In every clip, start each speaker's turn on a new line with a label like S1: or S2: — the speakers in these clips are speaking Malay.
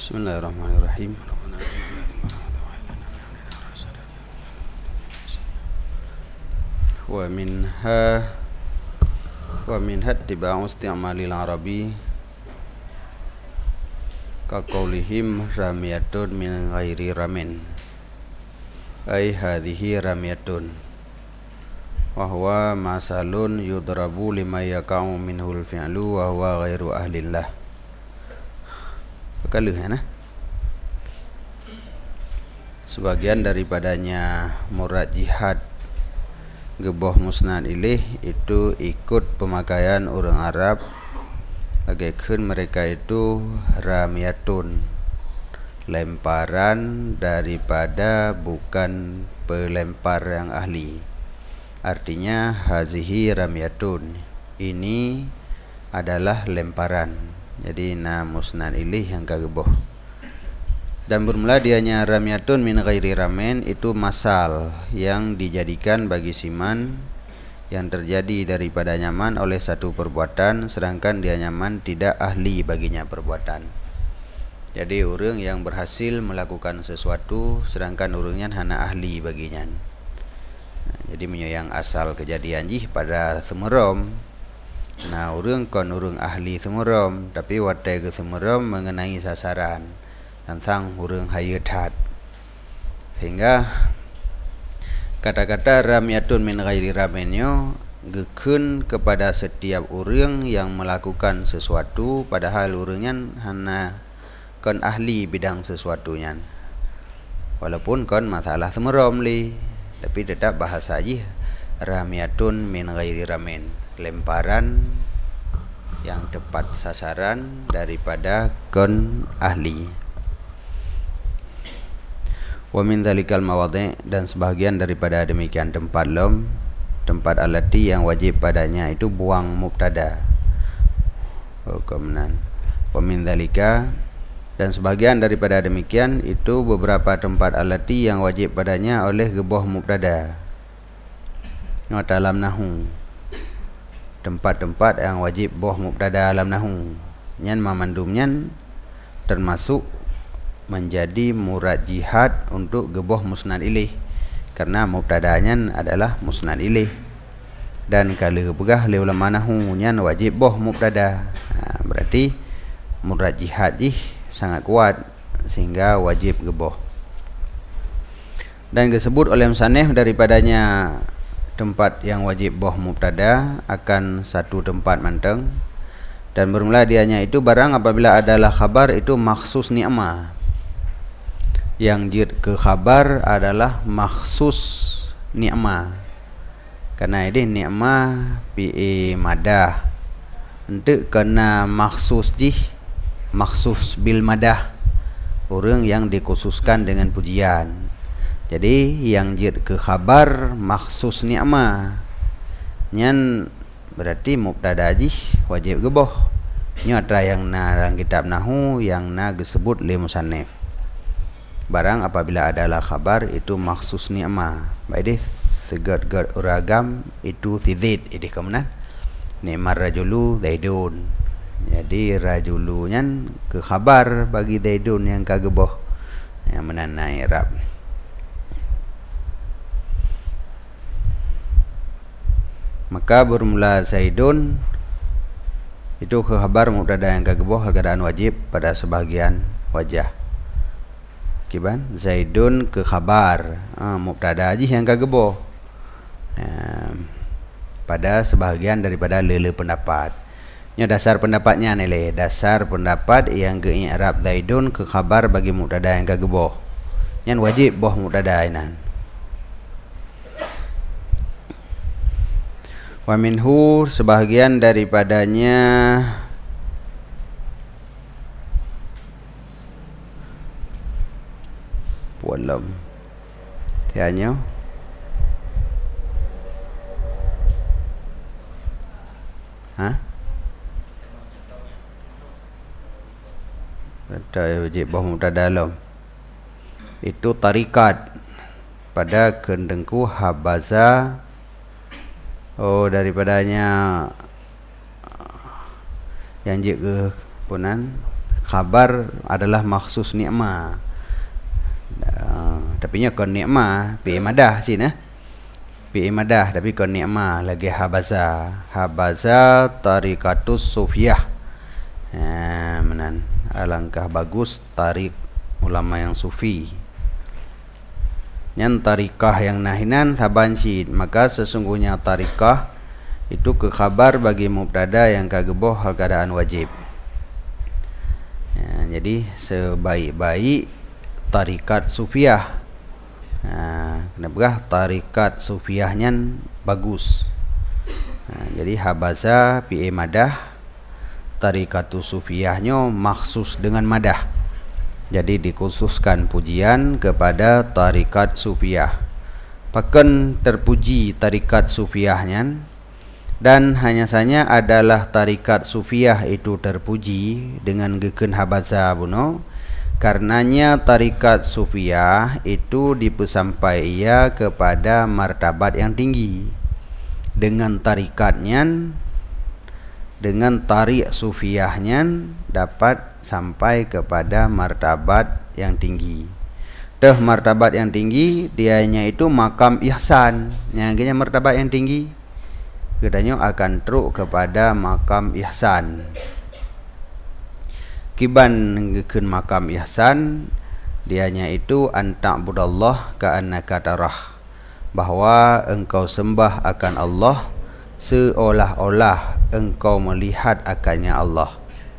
S1: Bismillahirrahmanirrahim. Wa minha ittiba'u isti'malil arabi ka qaulihim ramiyatun min ghairi ramin ay hadhihi ramiyatun wa huwa masalun yudrabu lima yaka'u minhul fi'lu wa huwa ghairu ahlillah. Sebagian daripadanya murad jihad geboh musnad ilih itu ikut pemakaian orang Arab bagaikan mereka itu ramiyatun, lemparan daripada bukan pelempar yang ahli. Artinya hazihi ramiyatun, ini adalah lemparan. Jadi musnad ilih yang kageboh. Dan bermula dianya ramiyatun min ghairi ramen, itu masal yang dijadikan bagi siman yang terjadi daripada nyaman oleh satu perbuatan, sedangkan dia nyaman tidak ahli baginya perbuatan. Jadi orang yang berhasil melakukan sesuatu sedangkan orangnya hana ahli baginya. Jadi menyayang asal kejadian jih pada semerom. Orang kon orang ahli semerom, tapi watai ke semerom mengenai sasaran tentang orang hayat. Sehingga kata-kata ramyatun min ghairi ramenyo gekun kepada setiap orang yang melakukan sesuatu padahal orangnya hana kon ahli bidang sesuatunya. Walaupun kon masalah semerom li, tapi tetap bahasa aja ramyatun min ghairi ramen, lemparan yang tepat sasaran daripada kon ahli. Wa min dzalikal mawadhi', dan sebahagian daripada demikian tempat tempat alati yang wajib padanya itu buang mubtada. Kemudian wa min dzalika, dan sebahagian daripada demikian itu beberapa tempat alati yang wajib padanya oleh geboh mubtada. Dalam nahu, tempat-tempat yang wajib boh mubtada dalam nahu nyan mamandumnya termasuk menjadi murad jihad untuk geboh musnad ilih, karena mubtadanya adalah musnad ilih. Dan kalau pegah le ulama nahu nyan wajib boh mubtada, berarti murad jihad jih sangat kuat sehingga wajib geboh. Dan disebut oleh musannif daripadanya tempat yang wajib boh mubtada akan satu tempat manteng, dan bermula dianya itu barang apabila adalah khabar itu maksus ni'mah. Yang jid ke khabar adalah maksus ni'mah, karena ini ni'mah pi madah untuk kena maksus jih, maksus bil madah, orang yang dikhususkan dengan pujian. Jadi yang jid ke khabar maksus ni'mah nyan berarti mubtada jih wajib geboh. Nyata yang dalam kitab nahu yang disebut li musannif. Barang apabila adalah khabar itu maksus ni'mah. Baik segad-gad uragam itu tidid ini kemudian ni'mar rajulu zaidun. Jadi rajulu nyan ke khabar bagi zaidun yang kageboh yang menanai i'rab. Maka bermula Zaidun itu ke khabar mubtada yang kageboh keadaan wajib pada sebagian wajah. Kiban Zaidun ke khabar mubtada aja yang kageboh pada sebagian daripada lele pendapat. Nya dasar pendapatnya nilai dasar pendapat yang ke i'rab Zaidun ke khabar bagi mubtada yang kageboh. Yang wajib boh mubtada inan. Wa minhu, sebahagian daripadanya walam tianya wajib boh mubtada dalam itu tarikat pada kendengku habaza. Daripadanya yang jik ke punan khabar adalah maksus ni'mah. Tapi nya kon ni'mah fi madah sini fi madah, tapi kon ni'mah lagi habaza tariqatus sufiyah. Menan alangkah bagus tarik ulama yang sufi. Yang tarikah yang nahinan sabansid, maka sesungguhnya tarikah itu ke khabar bagi mubtada yang kageboh hal keadaan wajib. Jadi sebaik-baik tarikat sufiyah. Kenapa tarikat sufiyahnya bagus? Jadi habaza fi madah, tarikatu sufiyahnya maksus dengan madah. Jadi dikhususkan pujian kepada tarikat sufiyah. Paken terpuji tarikat sufiyahnya, dan hanya saja adalah tarikat sufiyah itu terpuji dengan geken habaza buno, karenanya tarikat sufiyah itu dipesampai ia kepada martabat yang tinggi. Dengan tarikatnya, dengan tarik sufiyahnya dapat sampai kepada martabat yang tinggi. Martabat yang tinggi dianya itu makam ihsan. Yang martabat yang tinggi katanya akan truk kepada makam ihsan. Kiban ngekeun makam ihsan dianya itu anta'budallah ka'annaka tarah, bahwa engkau sembah akan Allah seolah-olah engkau melihat akannya Allah.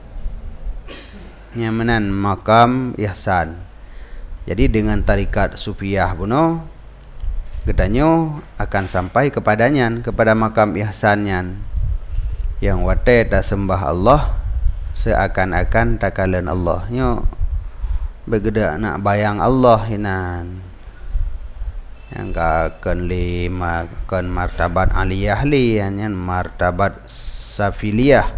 S1: Nyamanan makam ihsan. Jadi dengan tarikat sufiyah buno katanya akan sampai kepadanya, kepada makam ihsannya, yang wate tak sembah Allah seakan-akan takalan Allah. Nyo begeda nak bayang Allah hinan, yang akan lima kan martabat aliyah li, yang martabat safiliyah.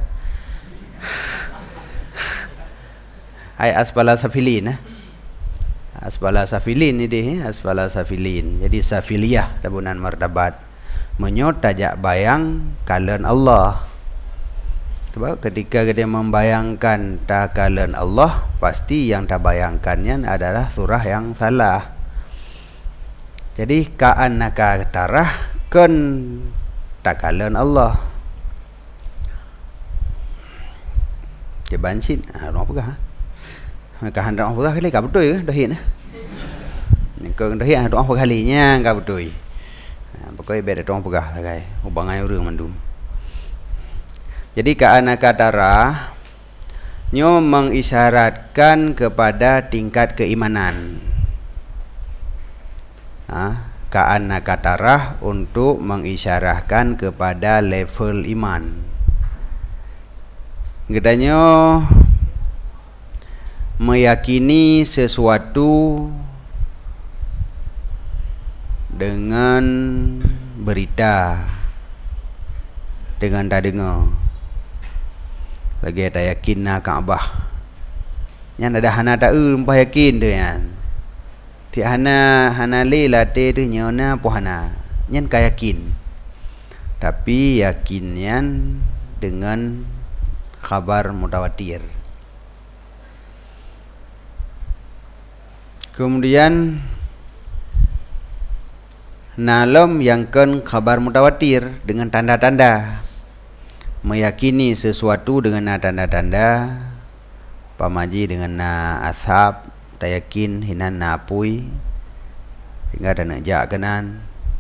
S1: Ai asfala safilin, asfala safilin ini asfala safilin. Jadi safiliyah tabunan martabat menyot tajak bayang kalan Allah. Sebab ketika dia membayangkan takalan Allah, pasti yang terbayangkannya adalah surah yang salah. Jadi ka'annaka tarah kan takalan Allah. Jebansin orang apa kah? Kahan orang apa kali ka betul ke dah hin. Kau dah hin orang apa kalinya ka betul. Pokoknya beda orang pegah kai. Ubangai urang mandum. Jadi ka'annaka tarah nyo mengisyaratkan kepada tingkat keimanan. Ka'annaka tarah untuk mengisyarahkan kepada level iman. Gedanya meyakini sesuatu dengan berita, dengan tak dengar. Lagi ada yakin nak Kaabah. Yang ada hana tak umpah yakin tu yang. Ti hana le late tu nyona pohana. Nyen ka yakin. Tapi yakinnya dengan khabar mutawatir. Kemudian nalom yang kan khabar mutawatir dengan tanda-tanda, meyakini sesuatu dengan tanda-tanda, pamaji dengan na ashab, tayakin hinan na apui, hingga dan jak kenan,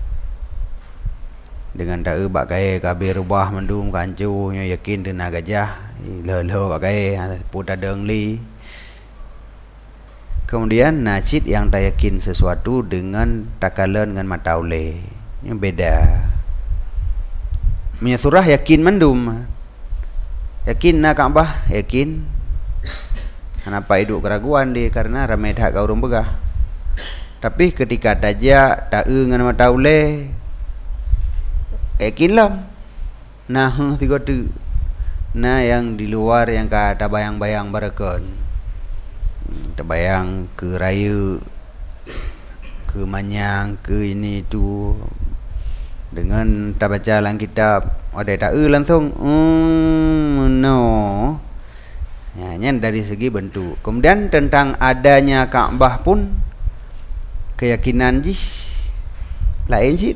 S1: dengan tak bagai kabir rubah mendung kancu, yakin dengan gajah, lelo bagai putar dengli. Kemudian najid yang tak yakin sesuatu dengan takalan dengan mata oleh, yang beda. Punya surah yakin mendum, yakin nak Kaabah, yakin. Kenapa hidup keraguan dia karena ramai tak kau orang begah. Tapi ketika tajak tak dengan mata oleh, yakinlah. Nah tiga tu, nah yang di luar yang kata bayang-bayang barakon. Terbayang ke raya, ke manyang, ke ini tu, dengan tak baca dalam kitab ada tak langsung no. Ya, ini dari segi bentuk. Kemudian tentang adanya Ka'bah pun keyakinan jis lain sih.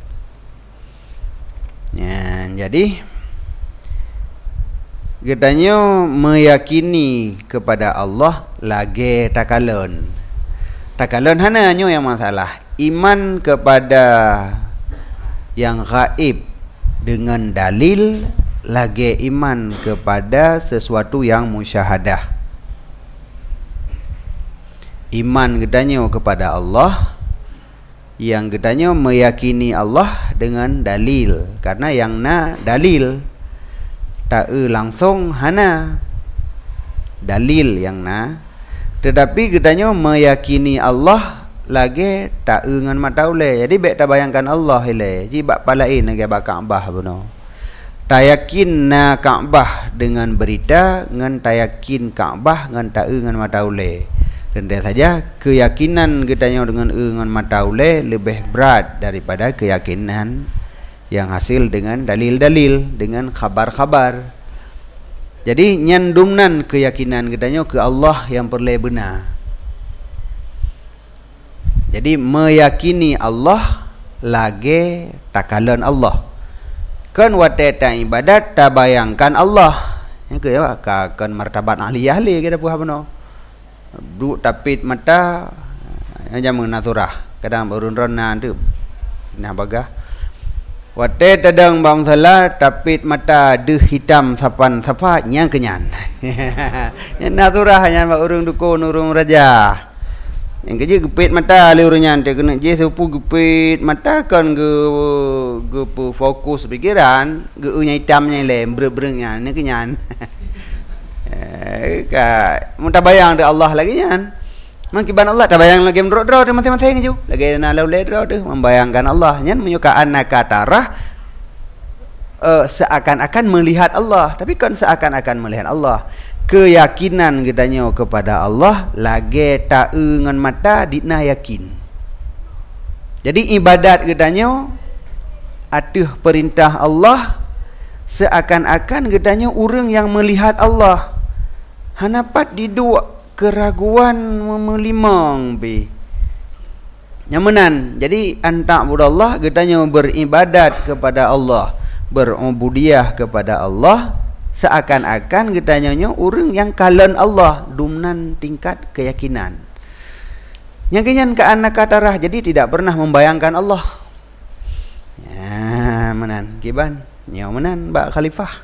S1: Ya, jadi katanya meyakini kepada Allah lagi takalon. Takalon hananya yang masalah. Iman kepada yang gaib dengan dalil lagi iman kepada sesuatu yang musyahadah. Iman gedanya kepada Allah, yang gedanya meyakini Allah dengan dalil, karena yang na dalil tak langsung hana dalil yang na, tetapi gedanya meyakini Allah lagi tak ngan mata ule. Jadi baik tak bayangkan Allah ile ji bak palain lagi bak Ka'bah beno. Tayakin na Ka'bah dengan berita ngan tayakin Ka'bah ngan tak ngan mata ule. Dan dia saja keyakinan gedanya dengan ngan mata ule lebih berat daripada keyakinan yang hasil dengan dalil-dalil, dengan khabar-khabar. Jadi nyandumnan keyakinan gedanya ke Allah yang perle benar. Jadi meyakini Allah lagi takalan Allah. Kan wateta ibadat ta bayangkan Allah. Yang ke ya kan martabat ahli-ahli kita puha beno. Du tapit mata yang jamu naturah. Kadang berun-rona tu. Nah bagah. Wateta dang bangsalah tapit mata de hitam sapan sapa nyang kenyan. Yang naturah hanya urung dukun urung raja. Yang kerja gepit mata le urangnya ante kena je sepu gepit mata kan ge fokus pikiran ge nya hitamnya le breng-brengnya ni kenyan. Ka mun ta bayang de Allah lagi nyan. Mangkiban Allah ta bayang lagi mendro-dro de masing-masing ju. Lagi na laule dro de membayangkan Allah nyan menyukaan katarah seakan-akan melihat Allah, tapi kan seakan-akan melihat Allah. Keyakinan gedanya kepada Allah lagi tak ngan mata dina yakin. Jadi ibadat gedanya atuh perintah Allah seakan-akan gedanya orang yang melihat Allah. Hanapat di dua keraguan memelimang be. Nyamanan. Jadi antak budallah gedanya beribadat kepada Allah, berubudiah kepada Allah. Seakan-akan getanya orang yang kalan Allah dumnan tingkat keyakinan. Yang kenyan ke anak katarah jadi tidak pernah membayangkan Allah. Ya, menan kiban, nyaw menan Mbak Khalifah.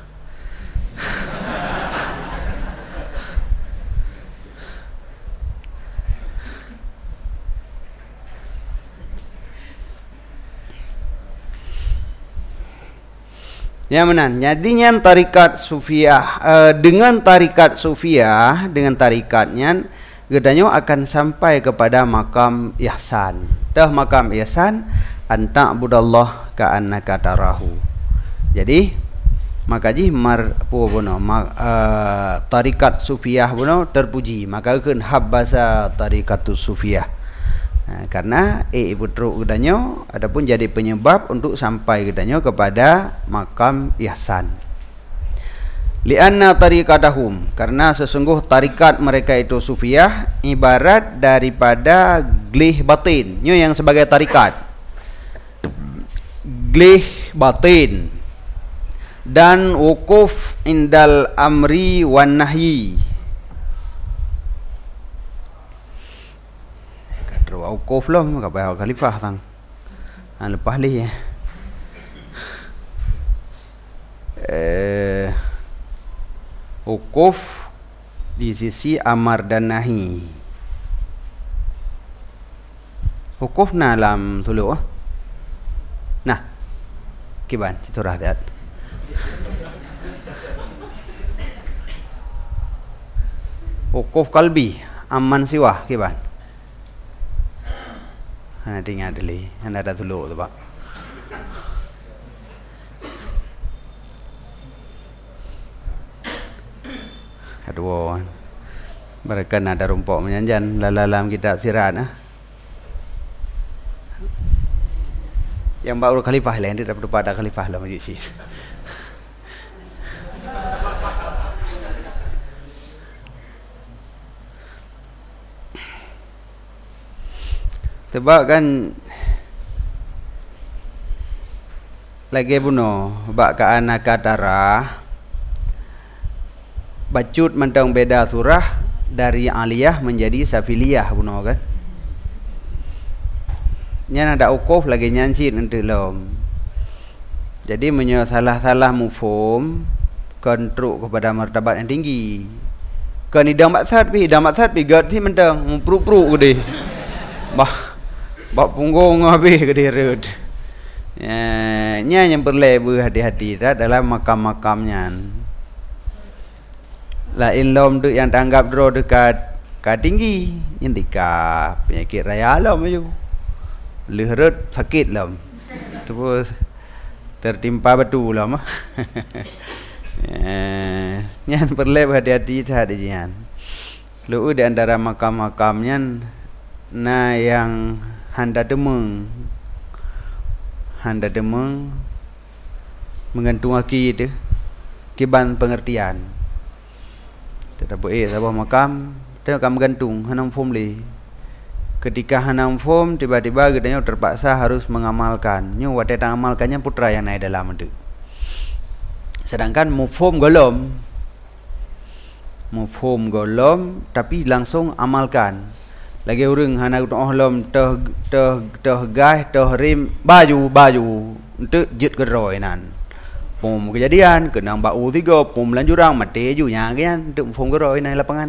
S1: Ya menan. Jadinya tarikat sufiah dengan tarikat sufiah dengan tarikatnya gedanya akan sampai kepada makam ihsan. Tah makam ihsan anta budallah ka annaka tarahu. Jadi makaji marpu bono tarikat sufiah bono terpuji maka keun habbasa tarikatus sufiah. Karena ibu truk gedanya adapun jadi penyebab untuk sampai gedanya kepada makam ihsan. Lianna tariqatahum, karena sesungguh tarikat mereka itu sufiah ibarat daripada glih batin. Nyo yang sebagai tarikat. Glih batin dan wukuf indal amri wan nahyi. Wukuf lah enggak payah khalifah tang. Lepas li wukuf di sisi amar dan nahi. Wukuf na dalam suluk nah kiban situ rahdat. Wukuf kalbi aman siwah kiban. Ana tinggal dili, ana ada dulu tu pak. Kedua, mereka ada rumput menyanjan dalam kitab sirat. Yang baru khalifah lain dia dapat pada khalifah lah majlis sih. Sebab kan lagi buno bak ka anakatara bacut mentang beda surah dari aliyah menjadi safiliyah buno kan. Nya ada ukuf lagi nyancit untuk lom. Jadi salah-salah mufhum kontrok kepada martabat yang tinggi. Kan idam maksad pi gati mentang mupru-pru gede. Bak punggung habis gede rut. Nya yang perlu hati-hati dalam makam-makamnya. La ilom tu yang tanggap dro dekat ka tinggi nyendika penyakit raya alam aja. Leherut sakit lam. Terus tertimpa batu lam. Nyan perlu hati-hati tadi jian. Lu di antara makam-makamnya na yang handa demeng menggantung aki itu kiban pengertian. Tetapi sebuah makam dia akan menggantung hanam form li. Ketika hanam form tiba-tiba katanya terpaksa harus mengamalkan. Nyu wate amalkannya putra yang naik dalam itu. Sedangkan mufhum golom tapi langsung amalkan. Lagi orang hana ohlom teh gai teh rim baju untuk jit geroi nan. Pom kejadian kenang bau 3 pom lanjurang mati ju nya kan untuk pom geroi nan lapangan.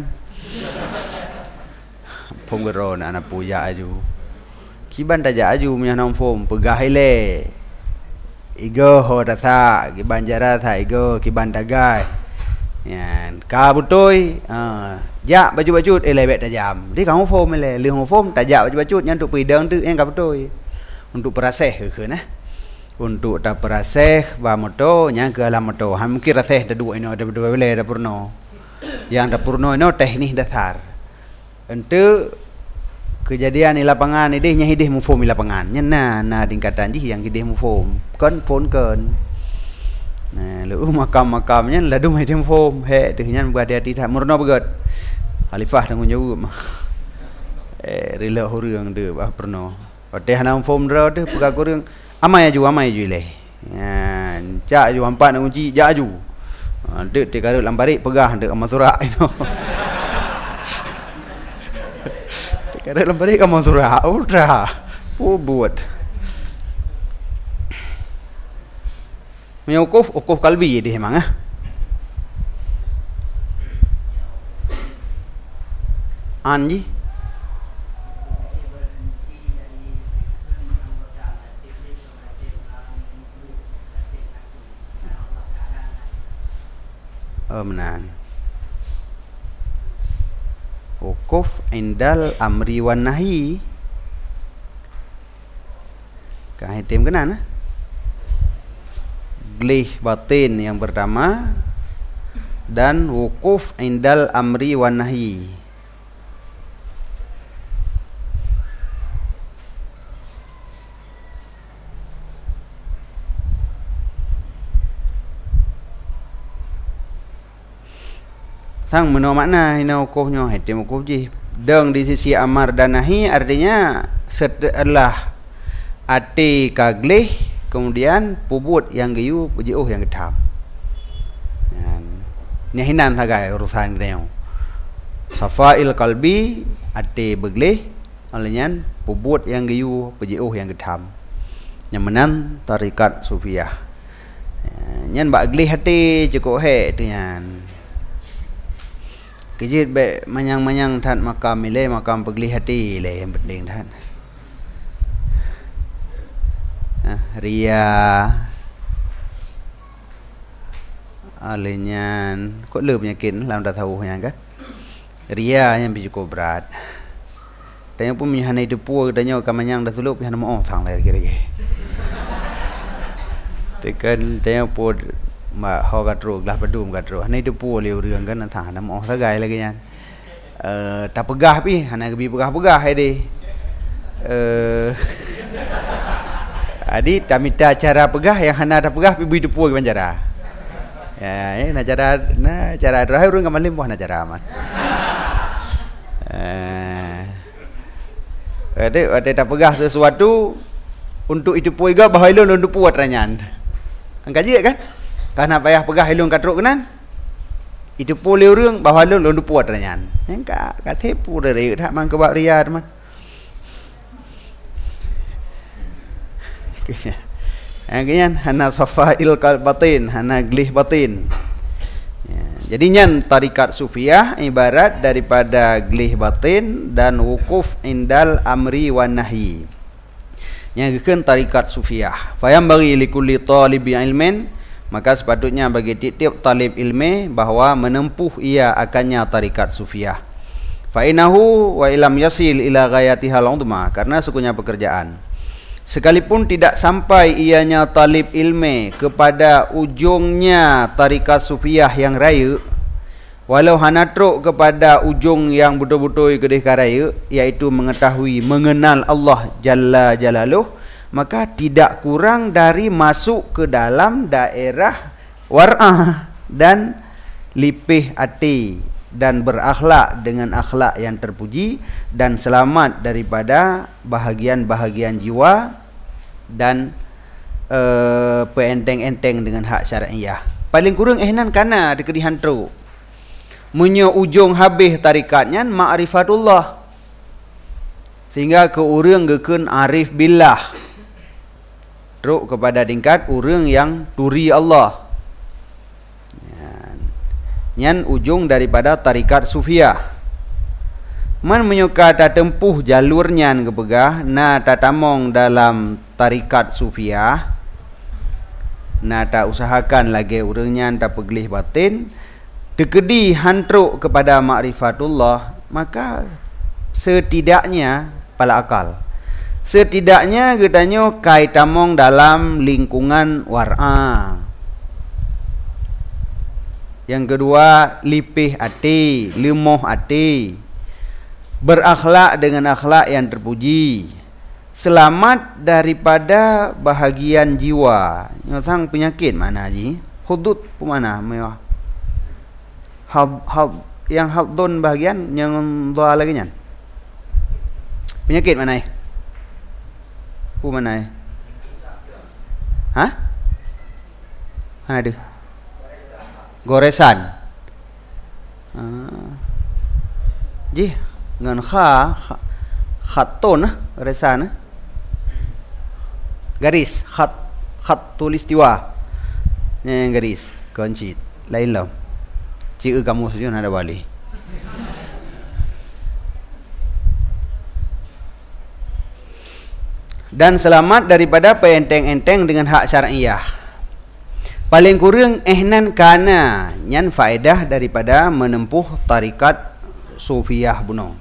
S1: Pom geroi anak puja aju. Kiban taja aju punya nom pom pegah ile. Igo ho rasa kiban jara tha igo kiban tagai. Yan ka butoi ja baju-baju lebek tajam. Di kamu form le leuh form tajak baju-baju nya untuk pidang tu yang ka butoi. Untuk peraseh ke nah. Untuk ta peraseh ba moto nya ke alam moto. Ha mungkin raseh da dua ino da dua bele da purno. Yang da purno ino teknik dasar. Untuk kejadian di lapangan ini nya hidih mufhum di lapangan. Nya na tingkatan ji yang hidih mufhum. Kon pon kon. Nah, lu makam-makamnya ladu hidih mufhum. He teh nya berhati-hati tak murno begot. Khalifah tanggung jawab. Rela hurang de bah purno. Teh hanam mufhum dro teh pegak urang amai aju le. Cak aju empat nak kunci jak aju. Dek te karut lambari pegah dek amal surah ino. Karut lambari amal surah udah. Buat. Menyukuf kalbi dia memang Anji menan wukuf indal amri wan nahi kahitim kenan glih batin yang pertama dan wukuf indal amri wan nahi. Sang meno makna hina wukufnya hitim wukuf ji deng di sisi amar dan nahi artinya setelah ati kaglih kemudian pubut yang giyu pujiuh yang gedam. Ni hinan sagai urusan kita. Safail qalbi ati beglih olehnya pubut yang giyu pujiuh yang gedam. Yang menan tarikat sufiyah. Nyan bak glih hati cukup he tu nyan. Kejit be manyang-manyang tan makam ile makam beglih hati le yang penting tan. Ria alenyan kok leup penyakit lam dah tahu yang kan ria yang cukup berat tanya pun menyanai depu tanya kamanyang dah sulup yang mau thang lai kira-kira tekan tanya pun mak ho katro glah pedum katro hanai depu leu reung kan thang nam mau sagai lagi nyan tak pegah pi hanai gebi pegah-pegah ai deh Adi tamita cara pegah yang hana ada pegah pi bui depu ke banjara. Ya, na cara rahai urang kamalim buah na cara aman. Ada tak pegah sesuatu untuk itu puiga bahailun untuk puat ranyan. Angkaji kan? Karena payah pegah ilun katruk kenan. Itu pulih urang bahailun untuk puat ranyan. Engka katepu dari tak mang kebak ria teman. Akhirnya hana safail batin, hana glih batin. Jadi nyan tarikat sufiyah ibarat daripada glih batin dan wukuf indal amri wan nahyi. Yang gekeun tarikat sufiyah. Fayam bagi likulli talibi ilmin, maka sepatutnya bagi tiap talib ilmi bahawa menempuh ia akannya tarikat sufiyah. Fa innahu wa ilam yasil ila ghayatihal udma, karena sukunya pekerjaan. Sekalipun tidak sampai ianya talib ilmi kepada ujungnya tarikat sufiyah yang raya, walau hanatruk kepada ujung yang betul-betul kedih karaya, iaitu mengetahui, mengenal Allah Jalla Jalaluh, maka tidak kurang dari masuk ke dalam daerah war'ah dan lipih hati dan berakhlak dengan akhlak yang terpuji dan selamat daripada bahagian-bahagian jiwa dan peenteng-enteng dengan hak syar'iyah. Paling kurang ehnan kana dekedihan tru. Munyo ujung habis tarikatnya ma'rifatullah. Sehingga ke urang gekeun arif billah. Teruk kepada tingkat urang yang turi Allah. Nyan ujung daripada tarikat sufiyah. Man menyuka tak tempuh jalurnya kepegah na tak tamong dalam tarikat sufiyah, na tak usahakan lagi urangnya tak peglih batin, dekedi hantruk kepada ma'rifatullah, maka setidaknya pala akal, setidaknya katanya kai tamong dalam lingkungan war'a. Yang kedua, lipih hati, lemoh hati, berakhlak dengan akhlak yang terpuji, selamat daripada bahagian jiwa. Nyosang penyakit mana ji? Hudud mana? Mewah. Yang hadun bahagian yang doa lagi nyan. Penyakit mana? Mana? Hah? Mana ada? Goresan. Ji, dengan khatun goresan. Garis, khat tulistiwa. Yang garis, koncit. Lain lah. Cik kamu saja ada balik. Dan selamat daripada peenteng-enteng dengan hak syar'iyah. Paling kurang ehnan kana nyan faedah daripada menempuh tarikat sufiyah buno.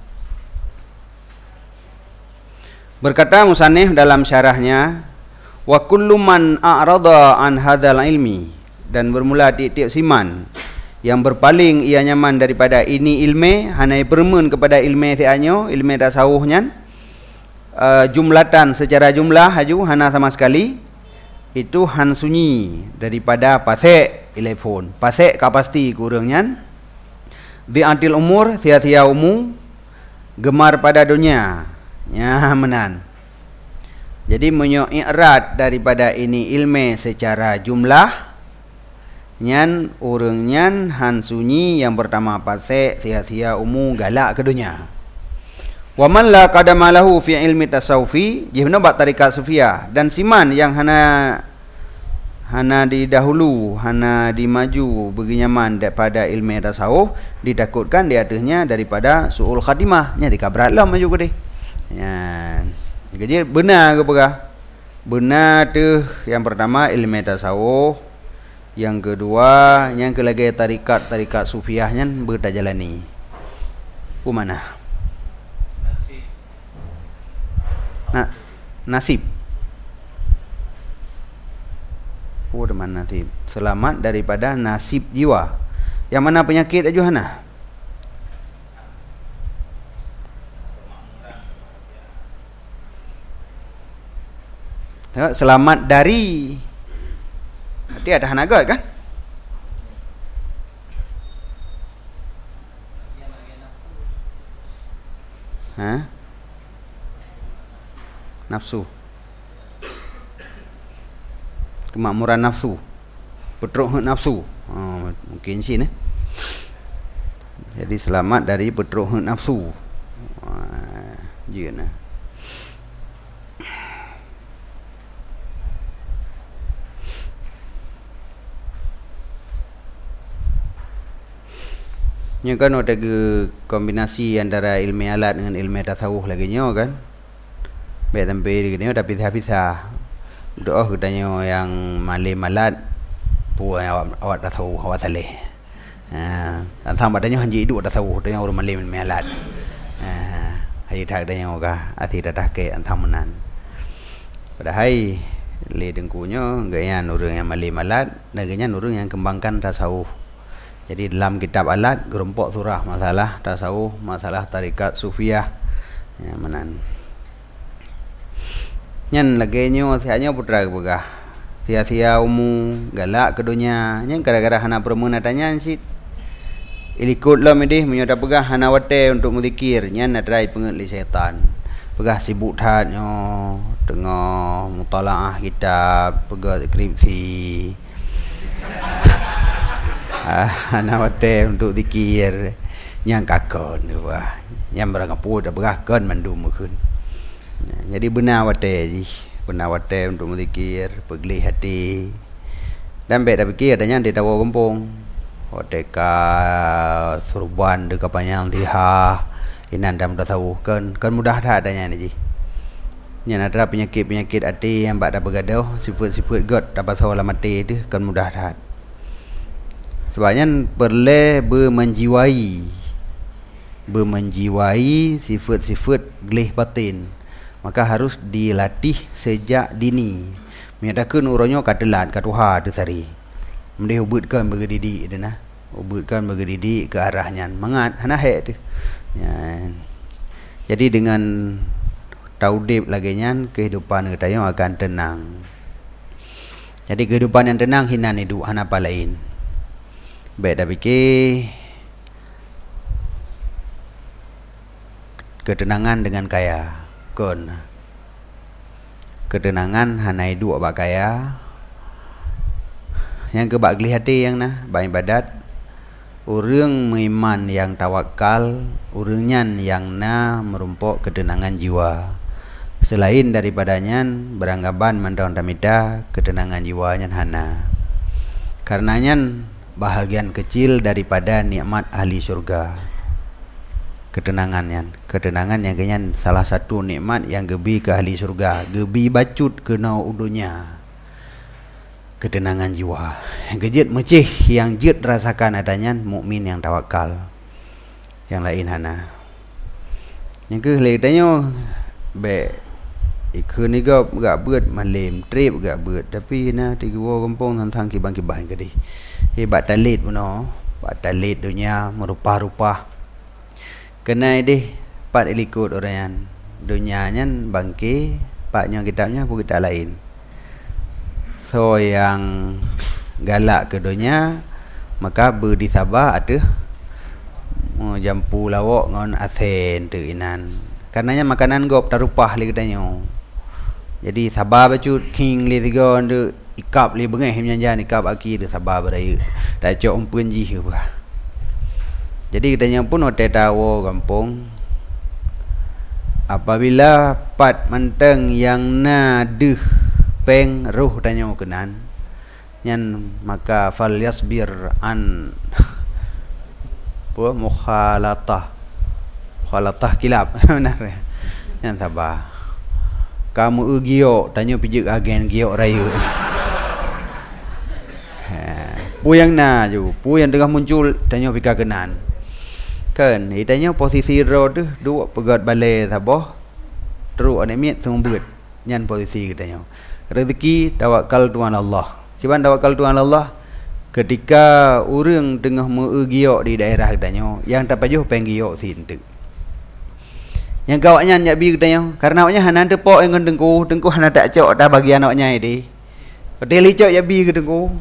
S1: Berkata musannif dalam syarahnya, wa kullu man a'rada an hadzal ilmi, dan bermula tiap-tiap siman yang berpaling ia nyaman daripada ini ilmu, hanai permen kepada ilmu tianyo, ilmu tasawuf nyan, jumlatan secara jumlah haju hana sama sekali, itu han sunyi daripada pasek telefon, pasek kapasti kurangnya, diantil umur sia-sia umu, gemar pada dunia, ya menan. Jadi menyoirat daripada ini ilmu secara jumlah, nyan urang nyan han sunyi yang pertama pasek sia-sia umu galak ke dunia. Wa man la qadama lahu fi ilmi tasawufi, jihna bat tarikat sufiyah, dan siman yang hana di dahulu, hana di maju bagi nyaman daripada ilmu tasawuf, ditakutkan di atasnya daripada suul khatimah, nya dikabratlah maju ke deh. Ya. Jadi benar ke pegah? Benar tu yang pertama ilmu tasawuf, yang kedua yang kelagi tarikat sufiyahnya bertajalani. Mana? Nasib. Teman nasib. Selamat daripada nasib jiwa. Yang mana penyakit ajuhana? Selamat dari. Dia ada hanagat kan? nafsu. Kemakmuran nafsu. Petruk nafsu. Mungkin sini. Jadi selamat dari petruk nafsu. Jeuna. Nya kan ada kombinasi antara ilmu alat dengan ilmu tasawuf lagi nyo kan. Baik sampai gini dah pisah-pisah. Doa katanya yang malim alat puan awak tasawuf awak saleh. Antang badanya hanji hidup tasawuf katanya orang malim ilmu alat. Hai tak katanya ka ati dah ke antang menan. Padahal le dengkunya gayan orang yang malim alat, neganya orang yang kembangkan tasawuf. Jadi dalam kitab alat gerempok surah masalah tasawuf, masalah tarikat sufiyah. Ya menan. Nyan lagi nyo sianya putra begah. Sia-sia umu galak ke dunia. Nyan gara-gara hana permuna tanya sit. Ilikut lah medih menyoda pegah hana wate untuk muzikir. Nyan nadrai pengetli syaitan. Pegah sibuk tat nyo tengah mutalaah kitab, pegah skripsi. Anak wate untuk zikir yang kakon wah yang berangkapur dah berakon mandu mukun. Jadi benar wate untuk zikir pegli hati dan beda fikir adanya di tawo kampung wate ka surban de kapanyang tiha inan dam tasawuf kan mudah dah adanya ni ji. Yang ada penyakit hati yang bak dah bergaduh sifat-sifat god dapat sawala mati tu kan mudah dah. Sebabnya perlu bermenjiwai sifat-sifat gelih batin. Maka harus dilatih sejak dini. Menyatakan orangnya katelat katuha tu sari. Mendih ubutkan bergedidik tu nah. Ubutkan bergedidik ke arahnya. Mangat hana hek tu. Ya. Jadi dengan taudib lagi nya kehidupan kita yang akan tenang. Jadi kehidupan yang tenang hinan hidup hana apa lain. Baik dah fikir ketenangan dengan kaya kon ketenangan hana hidup bak kaya yang ke bak geli hati yang nah bak ibadat urang mengiman yang tawakal urangnyan yang na merumpok ketenangan jiwa selain daripadanya beranggapan mandang tamida ketenangan jiwanya hana karenanya bahagian kecil daripada nikmat ahli syurga. Ketenangan yang kenyan salah satu nikmat yang gebi ke ahli syurga, gebi bacut kena udunya. Ketenangan jiwa. Yang kejut mecih yang jut rasakan adanya mukmin yang tawakal. Yang lain hana. Yang ke letanyo be ikun ni gak beut malim trip gak beut tapi na tiga kampung tentang kibang-kibang ke di. Hebat talit puno, bat talit dunia merupa-rupa. Kena deh pat ilikut orang dunianya bangki, patnya kitabnya pun kita lain. So yang galak ke dunia maka berdi sabar atuh jampu lawak ngon asen tu inan. Karenanya makanan gop tarupah li katanya. Jadi sabar bacut king li tiga tu ikap li bengeh menyanjan ikap aki tu sabar beraya. Dah cok umpun ji ke apa. Jadi katanya pun hotel tawo kampung apabila pat menteng yang na deh peng ruh tanya kenan nyan maka fal yasbir an apa mukhalatah kilap benar ya yang sabar kamu giok tanya pijak agen giok raya pu yang na ju pu yang tengah muncul tanya pika kenan kan itanya posisi ro tu dua pegat balai sabah teruk anemit sembuh nyan posisi katanya rezeki tawakal Tuhan Allah. Cuban tawakal Tuhan Allah ketika orang tengah mengiok di daerah katanya yang tak pajuh penggiok sintek. Yang kawaknya nyak bi katanya karena awaknya hanan tepok yang dengku hana tak cok dah bagian awaknya ini. Hotel cok ya bi dengku.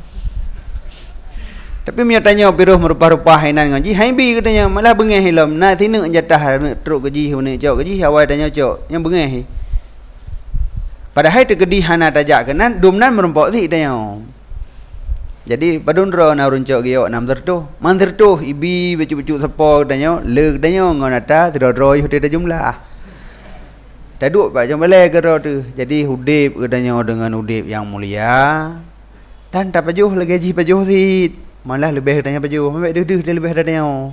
S1: Tapi dia tanya piruh merupa-rupa hainan ngaji hai bi katanya malah bengeh hilam nak sini jatah teruk gaji hune cok gaji awak tanya cok yang bengeh Padahal tergedi hana tajak kenan dumnan merempok si tanya. Jadi padundro na runcok giok nam tertuh. Man tertuh ibi becu-becu sepo tanya, leg tanya ngonata tiro-tiro hote jumlah. Taduk pak jombalai kero tu. Jadi hudib tanya dengan hudib yang mulia. Dan tak pajuh lagi gaji pajuh si. Malah lebih tanya pajuh. Mek deuh dia lebih tanya.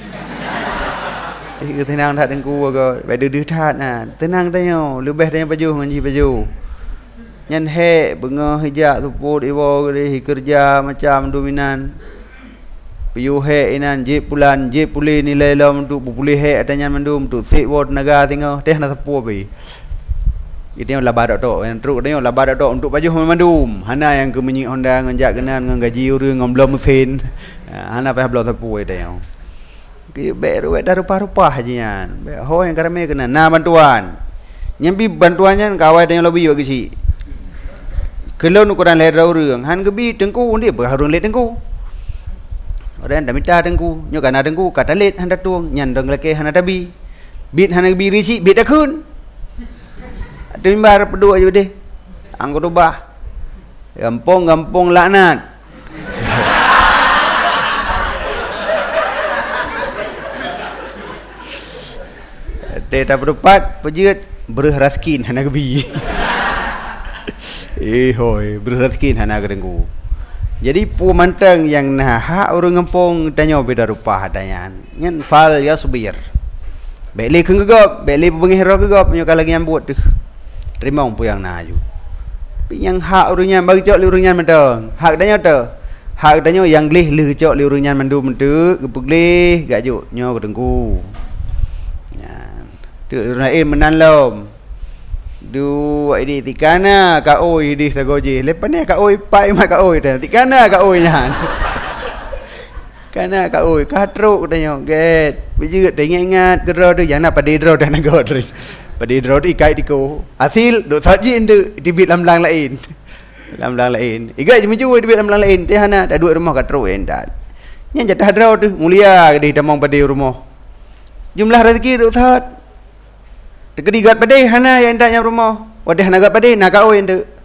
S1: Tenang tak tengku ke deuh that nah. Tenang tanya, lebih tanya pajuh ngaji pajuh. Nyan he bengah hijak tuput iwo kerja macam dominan. Piyu he inan je pulan je pulih nilai lam untuk pulih he atanya mandum untuk sik wot naga tinggal teh na sepuh pi. Itu yang labar tok yang teruk tengok labar tok untuk pajuh mandum. Hana yang ke menyi Honda nganjak kenan ngan gaji urang ngam belum mesin. Hana payah belum sepuh tengok. Ki beru dah rupa-rupa hajian. Ho yang karame kenan na bantuan. Nyambi bantuannya kawai tengok lebih juga si. Kalau ukuran leher orang, han kebi tengku dia berharun let tengku. Orang dah minta tengku, nyok kana tengku kata let han tuang, nyan dong leke han tabi. Bit han kebi risi, bit akun. Timbar pedua je deh. Anggo rubah. Gampong laknat. Teta berupat pejut berhaskin han kebi. Hoi berhaskin hana gerengku. Jadi pu mantang yang nah hak orang ngempong tanya beda rupa hadayan. Nyan fal ya subir. Beli kengegop, beli pengihro gegop nyo kalagi nyambut tu. Terima umpu yang nah ju. Yang hak urungnya bagi cok li urungnya mentang. Hak tanya tu. Hak tanya yang leh li cok li urungnya mandu mentu gepegleh gak ju nyo gerengku. Nyan. Tu lain menan lom. Du ini tikana ka oi di sagoji lepas ni ka oi pai mak ka oi dah tikana ka oi nyan kana ka oi katruk tanya get biji dah ingat gero tu yang nak pada dro dah nagot pada dro tu ikai diko hasil duk saji indu di bit lamlang lain igai meju di bit lamlang lain teh hana dah dua rumah katruk endat nyan jatah dro tu mulia di damang pada rumah jumlah rezeki duk sat terkedigat pada hana yang tak nyam rumah. Wadah nagat pada nak kau yang tu.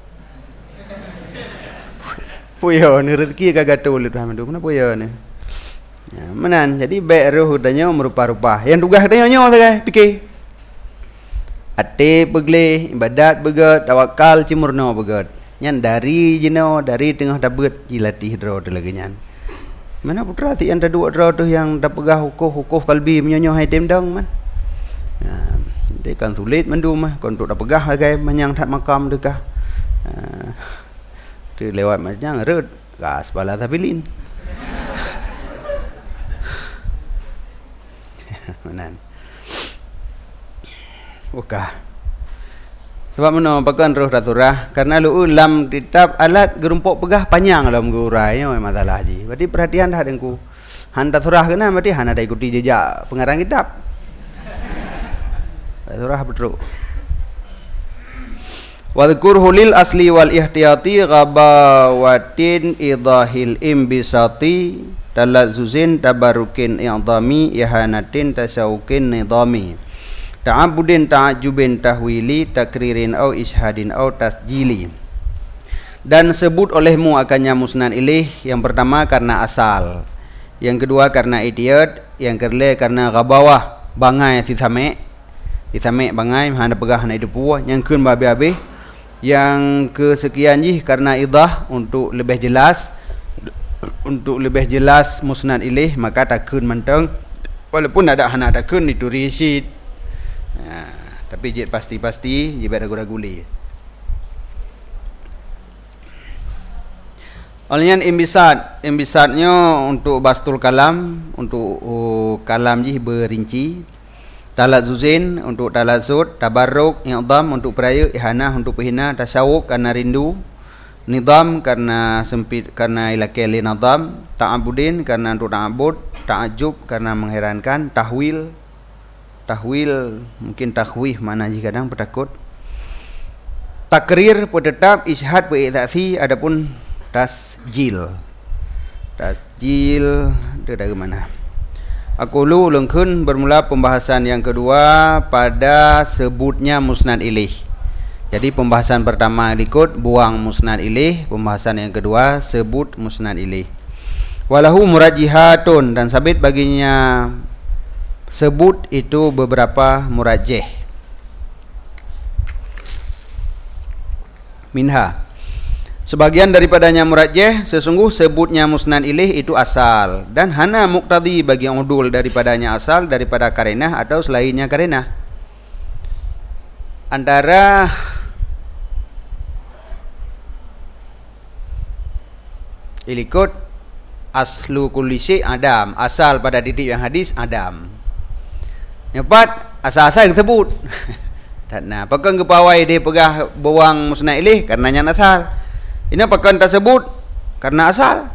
S1: Puyo ni rezeki kagak tu lihat mandu. Mana puyo ni? Ya, menan. Jadi baik roh tanya merupa-rupa. Yang tugas tanya nyo saja fikir. Ate begle ibadat begat tawakal cimurno begat. Nyan dari jino dari tengah dabet jilatih dro tu lagi nyan. Mana putra si yang dua dro tu yang dah pegah hukuf kalbi menyonyo hai tem dong man. Ya. Dia kan sulit mendum mah kon dak pegah lagi menyang tat makam dekah. Tu lewat macam reut gas bala tapilin. Manan. Okah. Sebab mana pakan roh raturah karena lu ulam kitab alat gerumpok pegah panjang dalam gurai masalah haji. Berarti perhatian dah dengku. Han raturah kena berarti han ada ikuti jejak pengarang kitab. Surah betul. Wadhkurhu lil asli wal ihtiyati ghabawatin idahil imbisati talazzuzin tabarukin i'dami ihanatin tasawukin nidami ta'abudin ta'ajubin tahwili takririn au ishadin au tasjili. Dan sebut olehmu akannya musnan ilih. Yang pertama karena asal, yang kedua karena ihtiyat, yang kedua karena ghabawah bangai sisame disamek bangai hana pegah hana hidup puah yang keun babe-babe yang kesekian jih karena idah untuk lebih jelas musnad ilih maka takun menteng walaupun ada hana takun itu risid tapi jid pasti jibet ragu-ragu li olehnya imbisatnya untuk bastul kalam untuk kalam jih berinci Talazuzin untuk talazud, tabarruk, i'dham untuk peraya, ihanah untuk penghina, tasyawuk karena rindu, nidham karena sempit karena ilakai linadham, ta'abudin karena untuk ta'abud, ta'ajub karena mengherankan, tahwil mungkin takhwih makna jika kadang bertakut, takrir pun tetap, isyhad pun i'thaksi, adapun tasjil itu dari mana? Aku lengkun bermula pembahasan yang kedua pada sebutnya musnad ilih. Jadi pembahasan pertama ikut buang musnad ilaih, pembahasan yang kedua sebut musnad ilaih. Walahu murajjihatun, dan sabit baginya sebut itu beberapa murajjih. Minha, sebagian daripadanya murajjih, sesungguh sebutnya musnad ilaih itu asal, dan hana muqtadi bagi yang udul daripadanya asal daripada karenah atau selainnya karenah. Antara ilikut aslu kulli syai' adam, asal pada titik yang hadis adam. Yang empat, asal-asal tersebut. Tak nak pakai ke pawai dia pegah buang musnad ilaih karenanya asal. Ini pakai tersebut karena asal.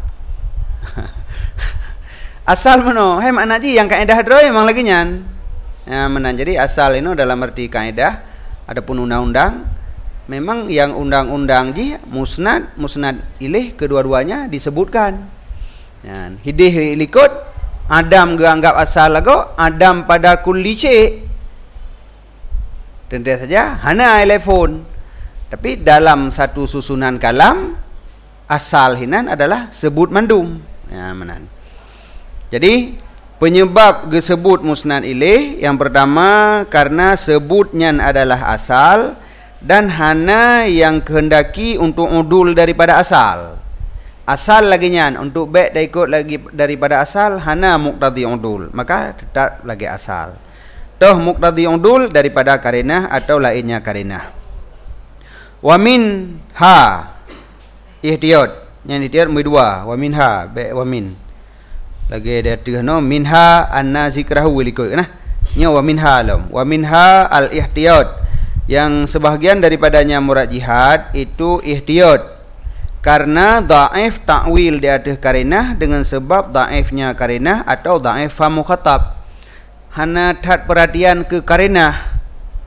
S1: Asal mana? Hai makna ji yang kaedah droi memang lagi nyan. Ya, menan. Jadi asal ini dalam arti kaedah. Adapun undang-undang, memang yang undang-undang ji musnad ilaih kedua-duanya disebutkan. Ya, hidih likut adam geanggap asal lago adam pada kulli syai'. Tentu saja hana telefon. Tapi dalam satu susunan kalam asal hinan adalah sebut mandum. Ya, menan. Jadi penyebab disebut musnad ilaih yang pertama karena sebutnya adalah asal dan hana yang kehendaki untuk udul daripada asal. Asal lagi nyan untuk baik ikut lagi daripada asal hana muqtadi udul, maka tetap lagi asal. Toh muqtadi udul daripada karenah atau lainnya karenah. Wa min ha ihtiyat, yang ihtiyat dua, wa min ha ba wa min. Lagi ada no minha anna zikrahu wilikut nah nya wa minha lam wa minha al ihtiyat, yang sebahagian daripadanya murajjihat itu ihtiyat karena dhaif ta'wil di atas karenah dengan sebab dhaifnya karenah atau dhaif fa mukhatab, hana tat perhatian ke karenah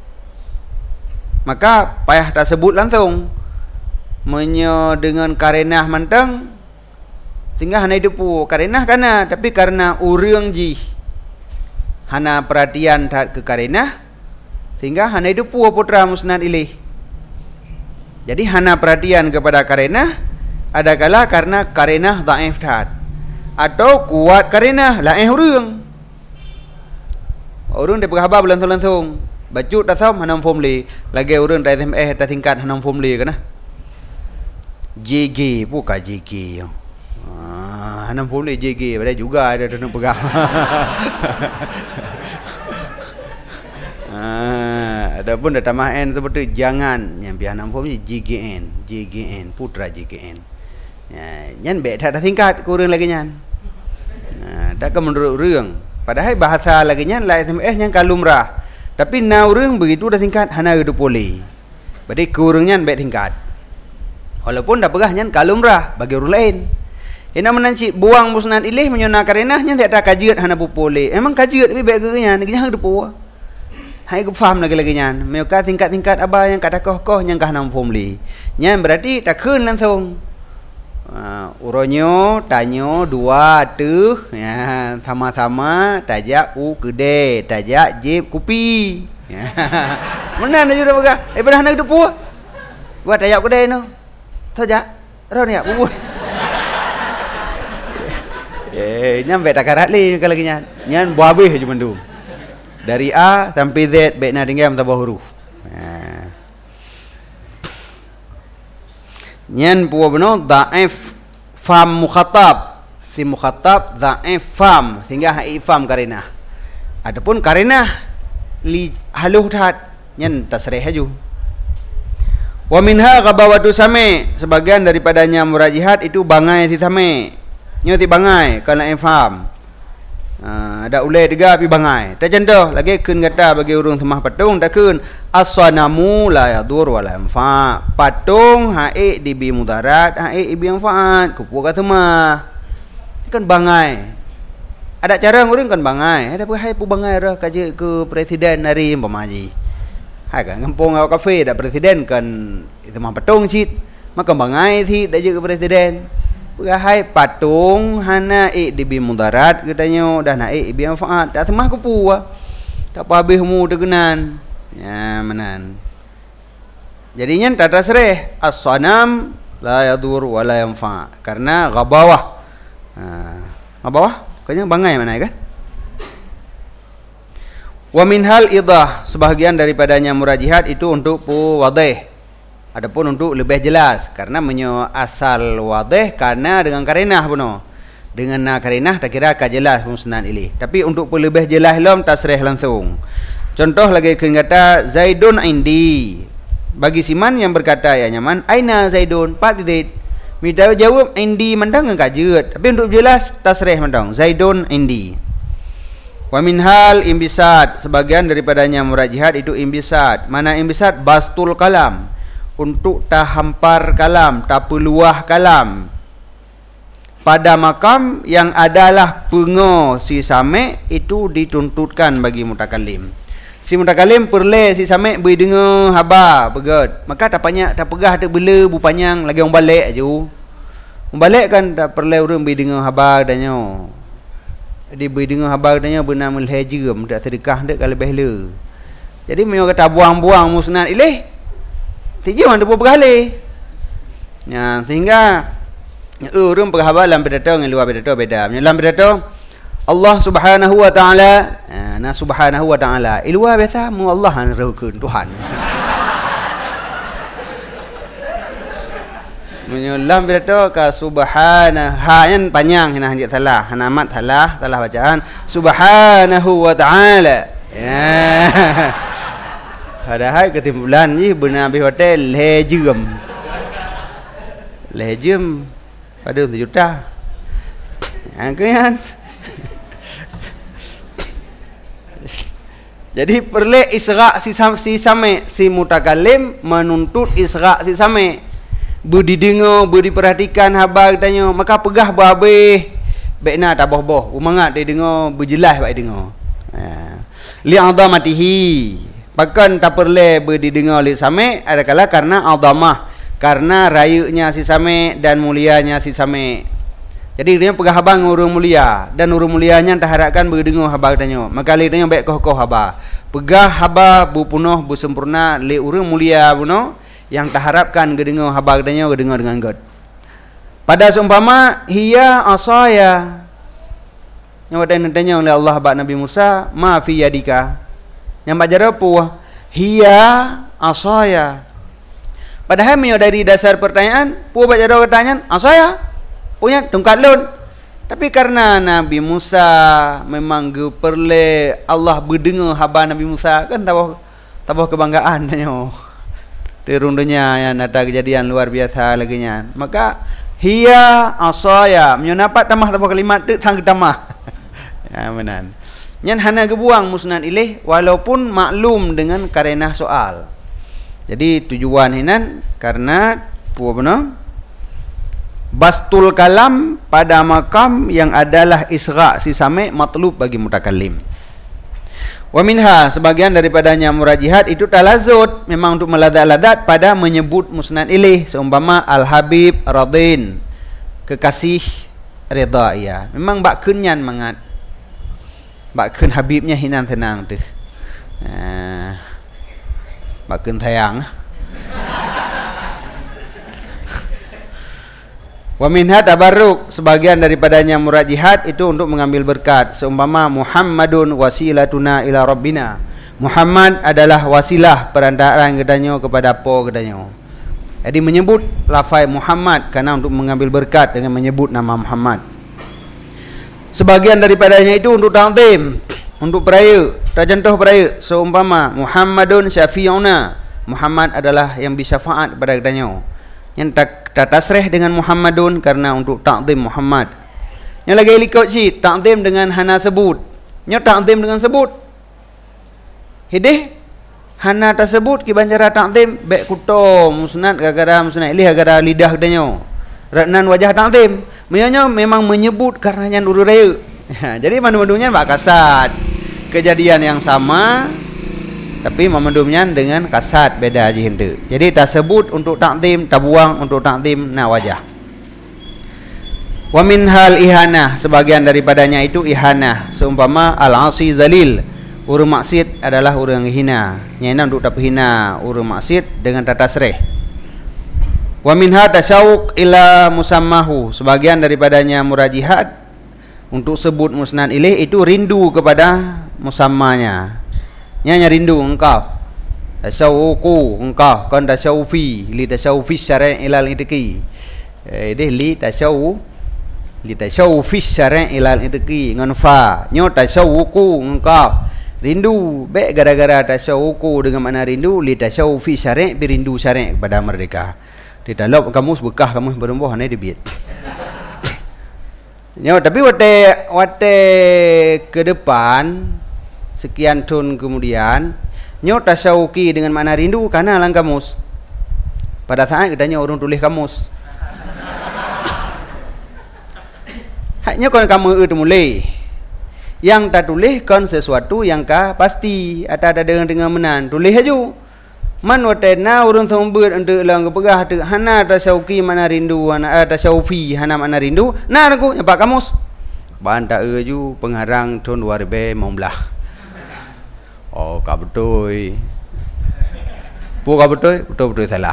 S1: maka payah tak sebut langsung menyo dengan karenah mantang sehingga hana hidup karenah kana, tapi karena urang ji hana perhatian tak ke karenah sehingga hana hidup putra musnad ilaih. Jadi hana perhatian kepada karenah adakala karena karenah dhaif tat atau kuat karenah lain urang dia berkhabar langsung bacut tasam hanam formli lagi urang da SMS ta singkat hanam formli kana JG bukan JG yo. Hanam boleh JG pada juga ada dalam pegang. Adapun dah tambah N seperti jangan yang biar hanam boleh JGN putra JGN. Nyan bet tak singkat kurang lagi nyan. Tak ke menurut urang. Padahal bahasa lagi nyan la SMS yang kalumrah. Tapi na urang begitu dah singkat hana hidup boleh. Berarti kurang nyan bet singkat. Walaupun dah pegah nyan kalumrah bagi orang lain. Ina menanci buang musnad ilaih menyona karenahnya tak ada kajiat hana pupole. Emang kajiat tapi baik gerenya ni jangan depo. Hai ku faham lagi nyan. Mereka tingkat-tingkat apa yang kata koh yang kah nam formli. Nyan berarti tak keun langsung. Uronyo tanyo dua tu ya sama-sama tajak u gede, tajak jib kupi. Mana nak juga baga? Pada hana depo. Buat tajak gede no. Tajak. Ron ya bu. Nyam bet akarat li kalau nyan. Nyan buah habis je mendum. Dari A sampai Z bet na tinggal tambah huruf. Nyan puwa beno dhaif fam mukhatab. Si mukhatab dhaif fam sehingga hai fam karenah. Adapun karenah li haluh tat nyan tasrih aju. Wa minha ghabawatu sami, sebagian daripadanya murajjihat itu bangai si sami. Nyoti bangai kalau nak faham. Ada ulai tiga api bangai. Tak contoh lagi kun kata bagi urang semah patung tak kun as-sanamu la yadur wa la yanfa. Patung haik dibi mudarat, haik ibi manfaat. Kupu kata semah. Kan bangai. Ada cara urang kan bangai. Ada hai pu bangai dah kaje ke presiden hari pemaji. Hai kan kampung awak kafe dak presiden kan itu mah patung cit. Maka bangai thi dak je ke presiden. Hai patung hana dibi mudarat katanya dah naik ibi manfaat tak semah kupu tak apa habis mu terkenan ya menan Jadinya tak tasrih as-sanam la yadur wa la yanfa karena ghabawah. Ghabawah pokoknya bangai mana kan? Wa minhal idah, sebahagian daripadanya murajihat itu untuk wadih. Adapun untuk lebih jelas karena asal wadih karena dengan karenah puno. Dengan karenah tak kira akan jelas musnad ilih. Tapi untuk lebih jelas lam tasrih langsung. Contoh lagi kata Zaidun indi. Bagi siman yang berkata ya nyaman, aina Zaidun? Pak titik. Minta jawab indi mandang enggak jeut. Tapi untuk jelas tasrih mandang Zaidun indi. Wa minhal imbisat, sebagian daripadanya murajihat itu imbisat. Mana imbisat? Bastul kalam. Untuk tahampar kalam, tapeluah kalam. Pada makam yang adalah pengo si same itu dituntutkan bagi mutakallim. Si mutakalim perle si same beri dengar haba begat. Maka tak banyak tak pegah tak bela bu panjang lagi orang balik aja. Orang balik kan tak perle orang beri dengar haba danyo. Jadi beri dengar haba danyo benar melhajim tak sedekah dak kalau behla. Jadi menyo kata buang-buang musnad ilih. Siji orang depa bergalih. Ya sehingga orang perhaba dalam pidato dengan luar pidato beda. Dalam pidato Allah Subhanahu wa taala, nah Subhanahu wa taala. Ilwa biasa mu Allah an rukun Tuhan. Menyolam pidato ka subhana ha yang panjang hina hanjat salah, hana amat salah bacaan Subhanahu wa taala. Ya. Padahal ketimbulan ni benar bi hotel lejum. Lejum pada 1 juta. Angkian jadi perlu isra' si same, si mutakallim menuntut isra' si same. Budi dengar, budi perhatikan haba katanya, maka pegah berhabis. Baikna tak boh-boh, umangat dia dengar berjelas baik dengar. Li'adhamatihi. Bahkan tak perlu budi dengar li same adalah karena adhamah, karena rayunya si same dan mulianya si same. Jadi dia pegah haba ngurung mulia dan urung mulianya tak harapkan berdengar haba katanya. Maka li tanya baik koh haba. Pegah haba bu punuh bu sempurna li urung mulia punuh yang tak harapkan gedengar haba katanya gedengar dengan god. Pada seumpama hiya asaya. Yang tanya oleh Allah bak Nabi Musa, ma fi yadika. Yang baca apa? Hiya asaya. Padahal dari dasar pertanyaan, pu baca pertanyaan asaya. Punya tongkat lun. Tapi karena Nabi Musa memang perle Allah berdengar haba Nabi Musa kan tabah kebanggaan danyo. Terung dunia yang ada kejadian luar biasa lagi nya. Maka hiya asaya menyenapat tambah kalimat tu sang tambah. Ya benar. Nyan hana gebuang musnad ilih walaupun maklum dengan karenah soal. Jadi tujuan hinan karena puak benar bastul kalam pada makam yang adalah isra' si same matlub bagi mutakallim. Wa minha, sebagian daripadanya murajihat itu talazut, memang untuk meladat-ladat pada menyebut musnad ilih, seumpama al-habib radin, kekasih redha ia. Memang bak kenyan mangat. Bak ken habibnya hinan tenang tu. Bak ken sayang. Wa minha tabarruk, sebagian daripadanya murajihat itu untuk mengambil berkat, seumpama Muhammadun wasilatuna ila rabbina. Muhammad adalah wasilah perantaraan kedanyo kepada apa kedanyo. Jadi menyebut lafaz Muhammad karena untuk mengambil berkat dengan menyebut nama Muhammad. Sebagian daripadanya itu untuk ta'zim, untuk peraya. Contoh peraya seumpama Muhammadun syafi'una. Muhammad adalah yang bersyafaat kepada kedanyo. Yang tak tasrih dengan Muhammadun karena untuk ta'zim Muhammad. Yang lagi likut si ta'zim dengan hana sebut. Yang ta'zim dengan sebut. Hidih hana tersebut ki banjara ta'zim baik kuto musnad gara-gara musnad ilih gara lidah danyo. Ratnan wajah ta'zim. Menyonya memang menyebut karena yang uru raya. Jadi mandu-mandunya bak kasat. Kejadian yang sama tapi memendumnya dengan kasat beda aja hendak. Jadi tak sebut untuk takdim, tak buang untuk takdim na wajah. Wa min hal ihanah, sebagian daripadanya itu ihanah, seumpama al-asi zalil, Urang maksiat adalah urang yang hina. Nyana duk tak hina urang maksiat dengan tata sereh. Wa minha tasyawuq ila musammahu. Sebagian daripadanya murajihat untuk sebut musnad ilaih itu rindu kepada musammanya. Nyanya rindu engkau. Tasyawuqu engkau kan tasyawufi li tasyawufi syara' ila al-itqi. Dia li tasyawufi syara' ila al-itqi ngan fa. Nyo tasyawuqu engkau rindu baik gara-gara tasyawuqu dengan makna rindu li tasyawufi syara' birindu syara' kepada merdeka. Di dalam kamus bekah kamus berumbuh ni dibit. Nyo tapi wate ke depan sekian tahun kemudian nyo tasyawuqi dengan makna rindu karena lang kamus. Pada saat katanya orang tulis kamus. Haknya kon kamu itu mulai. Yang tak tulis kon sesuatu yang ka pasti atau ada dengan menan. Tulis aja. Man watena urang sombet untuk lang kepegah tu hana tasyawuqi mana rindu hana tasyawufi hana mana rindu. Nah aku nyapak kamus. Ban tak ju pengarang tahun 2015. Oh kak betul. Pu kak betul salah.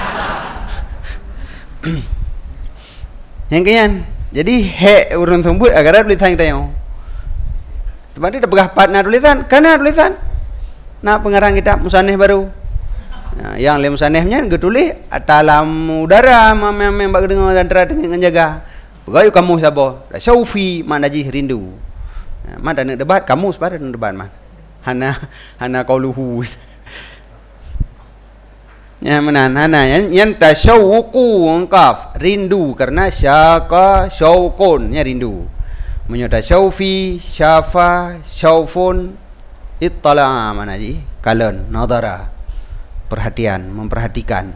S1: Yang kian. Jadi hek urang sombet agar tulisan kita yo. Sebab dia pegah partner tulisan, kana tulisan. Nak pengarang kitab musannif baru. Yang lem sanehnya getulis atalam udara memang bak dengar antara dengan jaga. Pegawai kamu sabo. Syaufi makna ji rindu. Mana nak debat kamu sepada nak debat mah. Hana qauluhu. Ya menan hana yang tasyawuqu engkaf rindu karena syaqa syauqun nya rindu. Menyata syaufi syafa syaufun ittala mana ji kalan nadara. Perhatian, memperhatikan.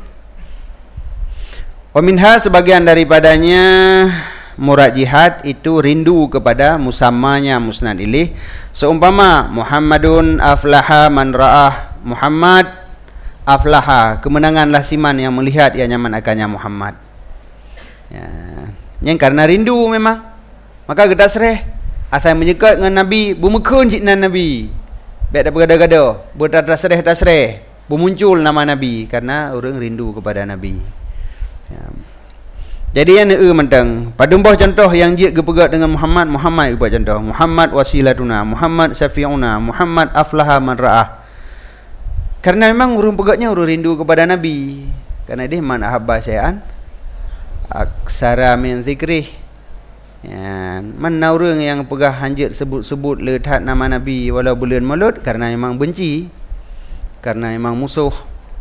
S1: Wa minha sebagian daripadanya murajihat itu rindu kepada musammanya musnad ilaih. Seumpama Muhammadun aflaha man ra'ah. Muhammad aflaha, kemenanganlah siman yang melihat ia nyaman akannya Muhammad. Ya, yang karena rindu memang. Maka kita sereh asal menyekat dengan Nabi, bumekun jitnan Nabi. Baik dah bergada-gada, bertasreh. Bermuncul nama Nabi karena orang rindu kepada Nabi. Ya. Jadi yang mentang pada buah contoh yang jik gepegat dengan Muhammad buat contoh. Muhammad wasilatuna, Muhammad syafi'una, Muhammad aflaha man ra'ah. Karena memang orang pegatnya orang rindu kepada Nabi. Karena dia man ahabba syai'an aksara min zikrih. Ya, mana orang yang pegah hanjit sebut-sebut letak nama Nabi walau bulan mulut karena memang benci. Karena memang musuh.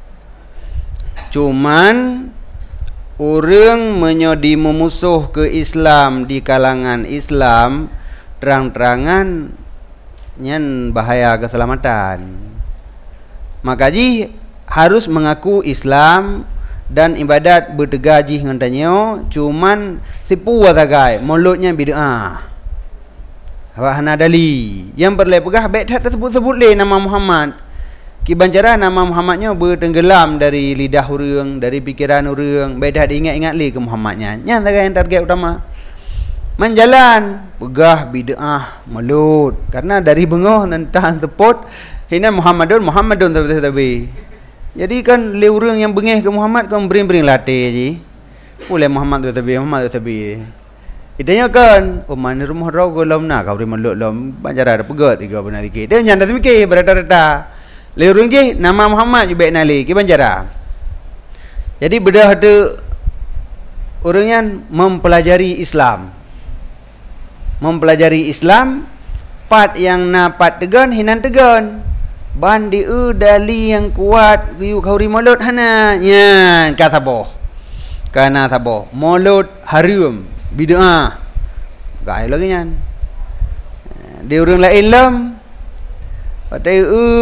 S1: Cuman orang menyodi memusuh ke Islam di kalangan Islam terang-terangan nyan bahaya keselamatan. Maka ji harus mengaku Islam dan ibadat bertegaji dengan tanya. Cuman sipu watagai mulutnya bid'ah. Hana dali yang berlai pegah baik tak tersebut-sebut le nama Muhammad. Kibancara nama Muhammadnya bertenggelam dari lidah orang, dari pikiran orang. Baik dah diingat-ingat li ke Muhammadnya. Yang target utama. Menjalan pegah bid'ah mulut. Karena dari bengah tentang sepot hina Muhammadun tabi. Jadi kan le orang yang bengih ke Muhammad kan bering-bering latih je. Boleh Muhammad tu tabi. Itanya kan, mana rumah rau ke lam nak kau beri mulut lam bancara pegat 3 benar dikit. Dia nyanda semikir berada-ada. Lerung je nama Muhammad juga nali ke banjara. Jadi bedah tu orang yang mempelajari Islam. Mempelajari Islam pat yang napat tegan hinan tegan. Bandi dali yang kuat yu kauri mulut hana nya kasaboh. Kana saboh mulut harum bid'ah. Gai lagi nyan. Dia orang la ilm patai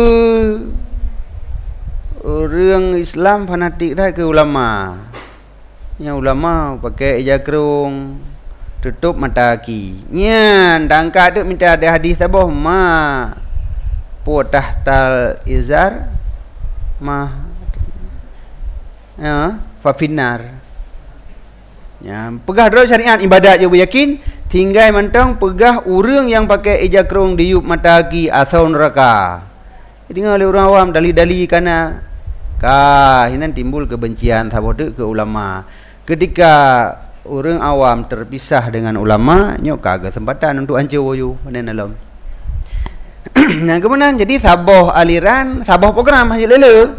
S1: orang Islam fanatik dah ke ulama. Nya ulama pakai jakrung tutup mata kaki. Nya dangka tu minta ada hadis sabah ma potah tal izar ma ya fa finnar. Ya pegah dulu syariat ibadat je beryakin tinggal mentang pegah urang yang pakai eja kerung diup mata kaki asal neraka. Dengar oleh orang awam dali-dali kana hinan timbul kebencian sahabat ke ulama. Ketika orang awam terpisah dengan ulama, nyok kagak kesempatan untuk hancur wayu panen alam. Nah, kemudian jadi sabah aliran, sabah program haji lele.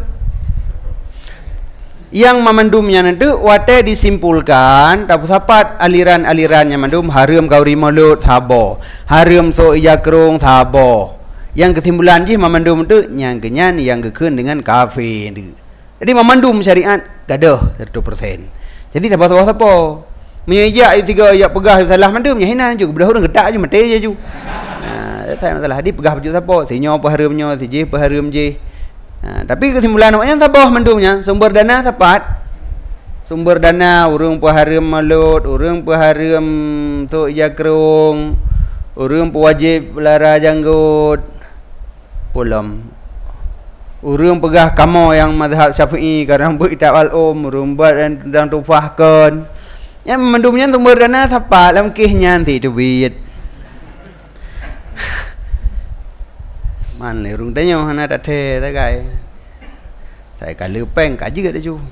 S1: Yang memandumnya nanti wate disimpulkan tak sapat aliran-alirannya mandum haram kauri mulut sabah, haram so iya kerung sabah. Yang kesimpulan je memandum tu yang kenyan yang kekun dengan kafir. Jadi memandum syariat gadah 100%. Jadi siapa-siapa menyejak ayat 3 ayat pegah salah mandum nya hina juga budak orang gedak je mati je ju. Saya masalah di pegah baju siapa, sinyo apa haramnya, si je apa haram je. Tapi kesimpulan maknanya sabah mandumnya sumber dana tepat. Sumber dana urang haram malut, urang haram tu iya kerung, urang wajib lara janggut. Pulam. Urang pegah kamo yang mazhab Syafi'i kadang buat kitab al-um, urang buat dan tufahkan. Yang mandumnya sumber dana tepat lam kihnya nanti duit. Man le rung tanya hana dak the tak kai. Sai ka lepeng ka juga dah ju.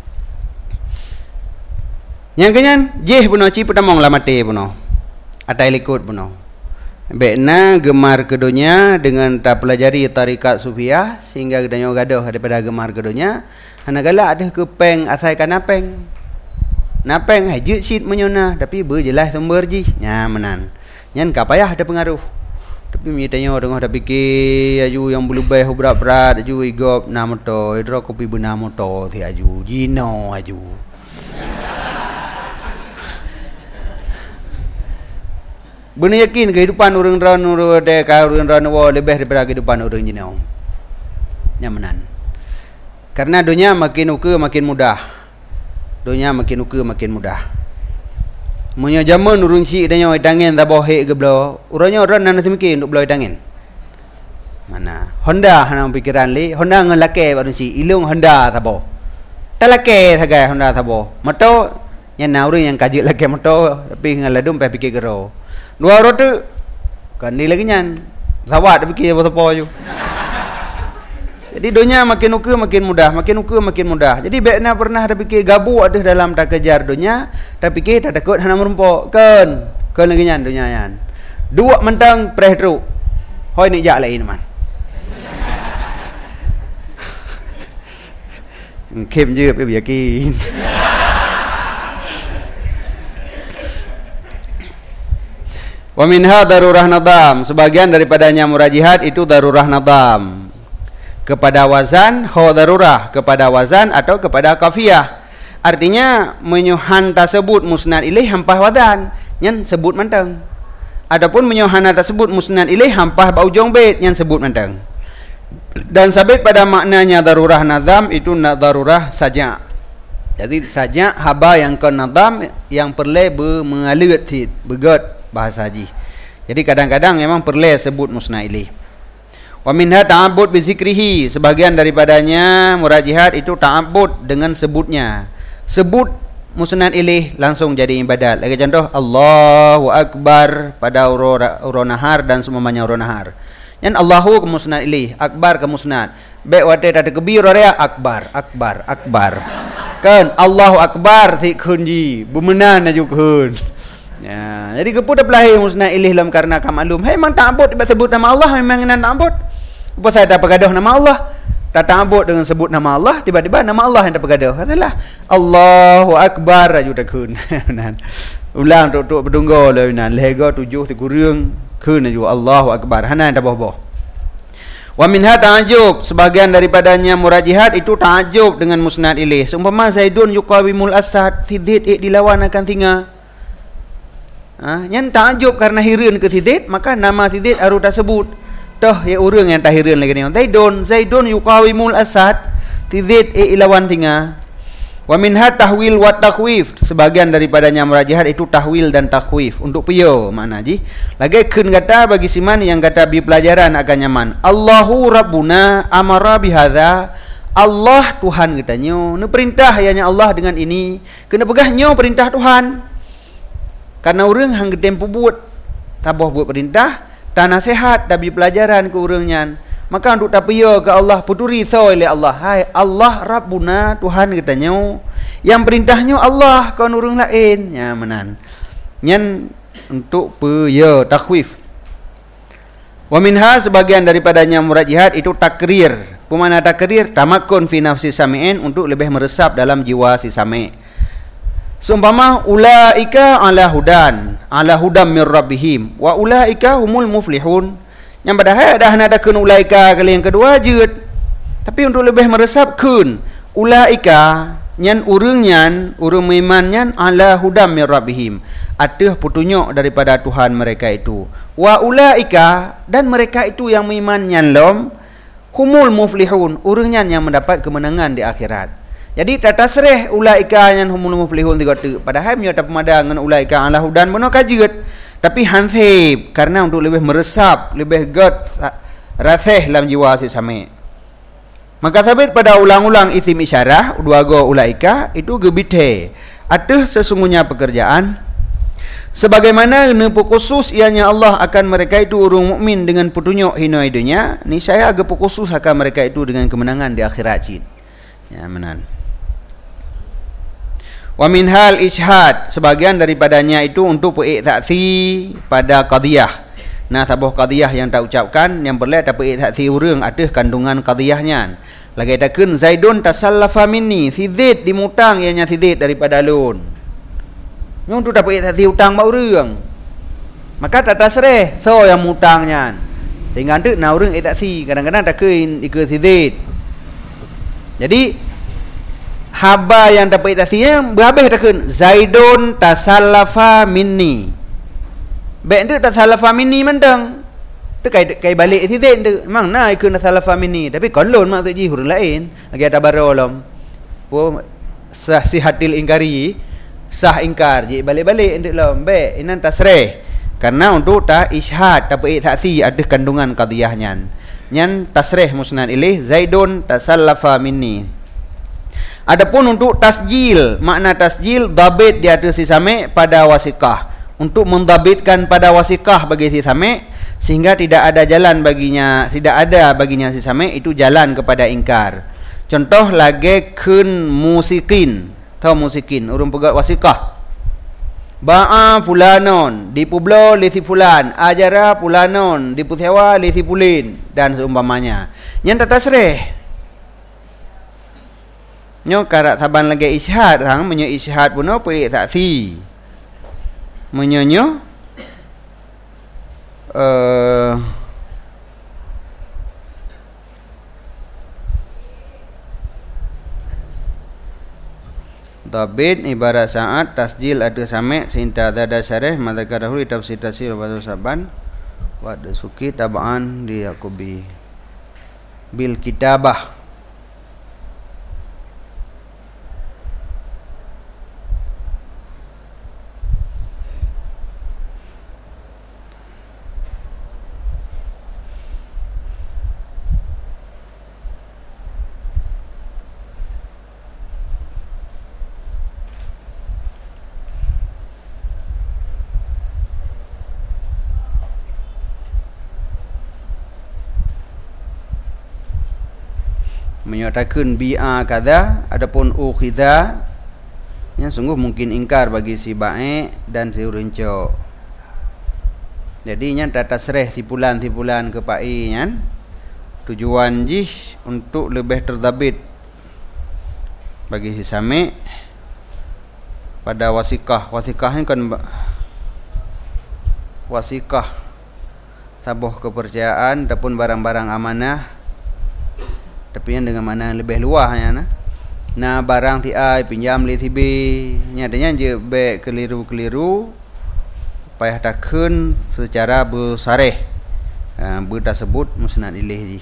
S1: Yang kenyan jeh puno ci putamong lamate puno. Atai likut puno. Bekna gemar kedonya dengan tak pelajari tarikat sufiah sehingga gedanyo gadoh daripada gemar kedonya. Hana galak ada kepeng asai ka napeng. Napeng haji sit menyona tapi berjelas sumber ji. Nya menan. Nyan ka payah ada pengaruh. Tapi mi tanya dengar dah fikir aju yang berlebih berat-berat aju igop na motor, idra kopi bena motor ti aju jino aju. Benar yakin kehidupan orang ran de ka orang ran wa lebih daripada kehidupan orang jino. Nyamanan. Karena dunia makin uka makin mudah. Dunia makin uka makin mudah. Munyo zaman urun si danyo tangen ta boh he ke blo. Uranyo ran nan semiki untuk blo tangen. Mana? Honda hana pikiran li, Honda ngelake urun si ilung Honda ta boh. Talake sagai Honda ta boh. Moto yang nauri yang kaji lake moto tapi ngaladum pe pikir gero. Dua rotu kan ni lagi nyan. Sawat pikir apa ju. Jadi dunia makin uka makin mudah, makin uka makin mudah. Jadi bekna pernah ada fikir gabu ada dalam tak kejar dunia, tak fikir tak takut hana merumpok. Kan lagi nyan dunia yan. Dua mentang preh tru. Hoi ni jak lain man. Kem je pe yakin. Wa minha darurah nadam, sebagian daripadanya murajihat itu darurah nadam. Kepada wazan darurah, kepada wazan atau kepada kafiyah. Artinya menyuhan tersebut musnad ilaih hampah wadan nyan sebut manteng. Adapun menyuhan tersebut musnad ilaih hampah baujung bait nyan sebut manteng. Dan sabit pada maknanya darurah nazam itu darurah saja. Jadi saja haba yang ke nazam yang perlu mengalir begot bahasa haji. Jadi kadang-kadang memang perlu sebut musnad ilaih. Wa minha ta'abbud bi zikrihi, sebagian daripadanya murajihat itu ta'abbud dengan sebutnya. Sebut musnad ilaih langsung jadi ibadat. Lagi contoh Allahu akbar pada urun nahar dan semuanya urun nahar. Yan Allahu ke musnad ilaih, akbar ke musnad. Baik wate ada kebir area akbar, akbar, akbar. Kan Allahu akbar si kunji, bumenan aju kun. Ya, jadi kepu dah pelahir musnad ilaih lam karena kamalum. Hai memang ta'abbud sebut nama Allah memang nan ta'abbud. Apa saya tak pergaduh nama Allah? Tak ta'abbud dengan sebut nama Allah, tiba-tiba nama Allah yang tak pergaduh. Katalah Allahu akbar aju takun. Ulang tok berdunggo lah nan lega 7 kurang kun aju Allahu akbar. Hana tak boh. Wa minha ta'ajub, sebagian daripadanya murajihat itu ta'ajub dengan musnad ilaih. Seumpama Zaidun yuqawimul Asad, si Zaid dilawan akan singa. Yang ta'ajub karena hirin ke si Zaid, maka nama si Zaid harus tersebut. Toh ya urang yang tahirin lagi ni. Zaidun yuqawimul Asad, si Zaid ilawan singa. Wa minha tahwil wa takhwif, sebagian daripadanya murajihat itu tahwil dan takhwif untuk piyo makna ji. Lagi keun kata bagi siman yang kata bi pelajaran akan nyaman. Allahu rabbuna amara bihadza, Allah Tuhan katanya, nu perintah hanya Allah dengan ini, kena pegah nyo perintah Tuhan. Karena orang hang tempo buat tabah buat perintah, tak nasihat tapi pelajaran ke orangnya. Maka untuk tapiya ke Allah puturi so oleh Allah. Hai Allah Rabbuna, Tuhan katanya. Yang perintahnya Allah kau orang lain. Ya menan. Nyan untuk ya takhwif. Wa minha sebagian daripadanya murad jihad itu takrir. Pemana takrir? Tamakun fi nafsi sami'in, untuk lebih meresap dalam jiwa si sami'. Seumpama ulaika ala hudan mir rabbihim wa ulaika humul muflihun. Yang padahal dah nak kun ulaika kali yang kedua jut. Tapi untuk lebih meresapkan ulaika nyan urang imannya ala hudam mir rabbihim, ada petunjuk daripada Tuhan mereka itu. Wa ulaika, dan mereka itu yang beriman lom humul muflihun, urangnya yang mendapat kemenangan di akhirat. Jadi tata sereh ulaika yang humul muflihun tiga tu. Padahal menyata pemandangan ulaika ala hudan benar kajut. Tapi hansib karena untuk lebih meresap, lebih god rasih dalam jiwa si sami'. Maka sabit pada ulang-ulang isim isyarah dua go ulaika itu gebite. Ada sesungguhnya pekerjaan sebagaimana nepu khusus ianya Allah akan mereka itu orang mukmin dengan petunjuk hina dunia, ni saya agak khusus akan mereka itu dengan kemenangan di akhirat jin. Ya menan. Wa min hal ishad, sebagian daripadanya itu untuk peiktaksi pada qadiyah. Nah, sabuh qadiyah yang tak ucapkan yang boleh tak peiktaksi urang ada kandungan qadiyahnya. Lagi takun Zaidun tasallafa minni, si Zaid dimutang ianya si Zaid daripada lun. Yang tu tak peiktaksi hutang ba urang. Maka tak tasreh so yang mutangnya. Tinggal tu na urang iktaksi, kadang-kadang takun ikut si Zaid. Jadi haba yang dapat itasinya berhabis takun Zaidun tasallafa minni. Baik tu tasallafa minni mendang. Tu kai balik si Zaid tu. Memang nak ikut tasallafa minni, tapi kolon maksud ji huruf lain. Lagi ada barolam. Po sah sihatil ingkari, sah ingkar ji balik-balik untuk lam. Baik inan tasrih. Karena untuk ta isyhad dapat saksi ada kandungan qadiyahnya. Nyan tasrih musnad ilaih Zaidun tasallafa minni. Adapun untuk tasjil, makna tasjil dabit di atas si sami' pada wasikah, untuk mendabitkan pada wasikah bagi si sami' sehingga tidak ada jalan baginya, tidak ada baginya si sami' itu jalan kepada ingkar. Contoh lagi kun musikin, tahu musikin urang pegat wasikah. Ba'a fulanon di publo li si fulan, ajara fulanon di pusewa li si pulin dan seumpamanya. Yang tasrih nyo karat saban lagi isyhad hang menyo isyhad puno pe saksi menyonyo dabit ibarat saat tasjil ada sami' sinta dada syarih madzakarahu tafsir tasir wa saban wa suki tabaan di yaqubi bil kitabah. Menyatakan bi'a kada, adapun ukhidha yang sungguh mungkin ingkar bagi si baik dan si runco. Jadi nya tata sereh tipulan-tipulan ke pai nya tujuan jih untuk lebih terdabit bagi si sami' pada wasikah. Wasikah kan wasikah tabuh kepercayaan ataupun barang-barang amanah, tapi yang dengan mana lebih luasnya nah barang ti ai pinjam li ti b nyatanya je be keliru-keliru payah takun secara bersareh tersebut musnad ilaih ji.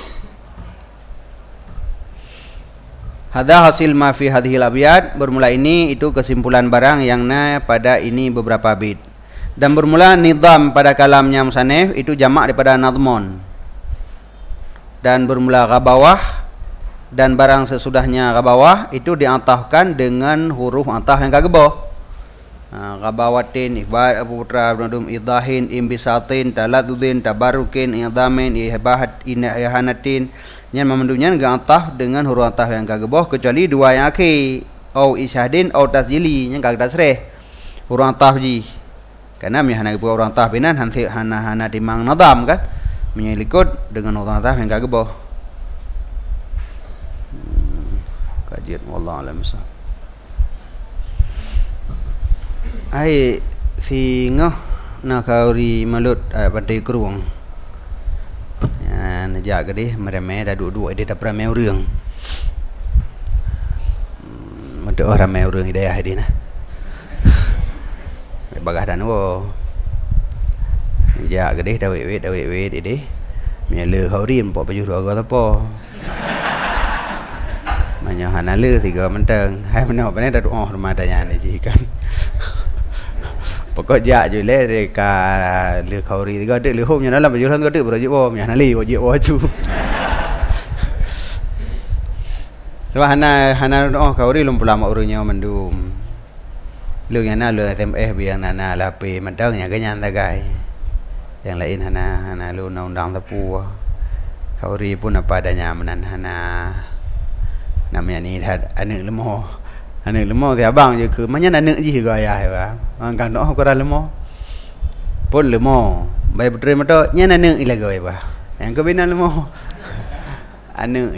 S1: Hadza hasil ma fi hadhil abyad, bermula ini itu kesimpulan barang yang pada ini beberapa bait. Dan bermula nizam pada kalamnya musannif itu jamak daripada nadmon. Dan bermula ghabawah dan barang sesudahnya ghabawah itu diatahkan dengan huruf atah yang kageboh. Qabawatin, Ikhbar Abu Putra Abnadum Idahin, Imbisatin, Taladudin, Tabarukin, Idamin, Ihbahat, Inahanatin. Yang memandunya gantah dengan huruf antah yang kageboh kecuali dua yang akhir. Au isyadin au tasjili yang kagak tasreh. Huruf antah ji. Karena hana huruf antah binan hana timang nadam kan. Menyelikut dengan huruf antah yang kageboh. Kajian wallahu a'lam bishawab. Ai singoh na kauri malut pandai keruang. Nah jaga deh meremeh dah dua-dua dia tak pernah main orang. Mesti orang main orang hidayah dia nah. Bagah dan wo. Jaga deh dah wet deh. Menyala kauri empok baju dua gak apa. Banyak hanalu tiga mentang. Hai mana apa ni dah doa rumah tanya ni jikan. Pokok jak je le dekat le kauri tiga dek le home nya dalam baju lang dek berajik bom nya nali wajib waju. Sebab hana kauri lum pula mak urungnya mendum. Lu yang lu SMS biang nana lapi mentang nya kenyan tagai. Yang lain hana lu undang tepu. Kauri pun apa adanya menan hana namanya ni anak lemah. Anak lemah thì abang je ke mana anak je ke ayah ba. Angkan doh ko lemah. Pun lemah. Bai betre mata nya anak ila ke ba. Yang ke bina lemah. Anak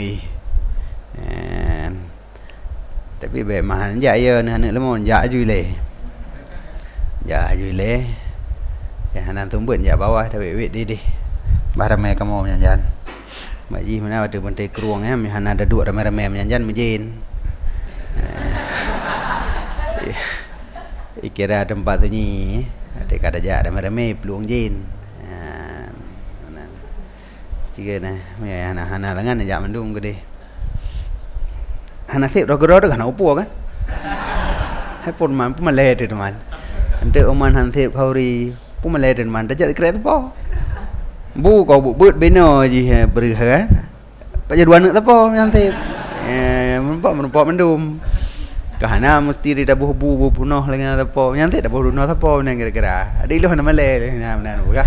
S1: tapi be mahan ja ya anak lemah ja ju le. Ja ju le. Ya hanan tumbun ja bawah tapi wit di. Baramai kamu nyanjan. Mak ji mana ada bentai keruang mi hana ada dua ramai-ramai nyanjan mejin. Ikira tempat tu ni ada kata jak ramai-ramai peluang jin. Jika nah, hana lengan jak mendung gede. Hana sip rogo-rogo kan upo kan? Hai pun malai tu teman. Ante oman han sip kauri pun malai tu teman. Tak kereta apa? Bu kau but beno je beri kan? Pakai dua anak apa yang sip? Menumpuk mendum. Kahana mesti dia buh bu punah dengan apa nyantik dah buh punah apa nang kira-kira ada iluh nama le benar bukan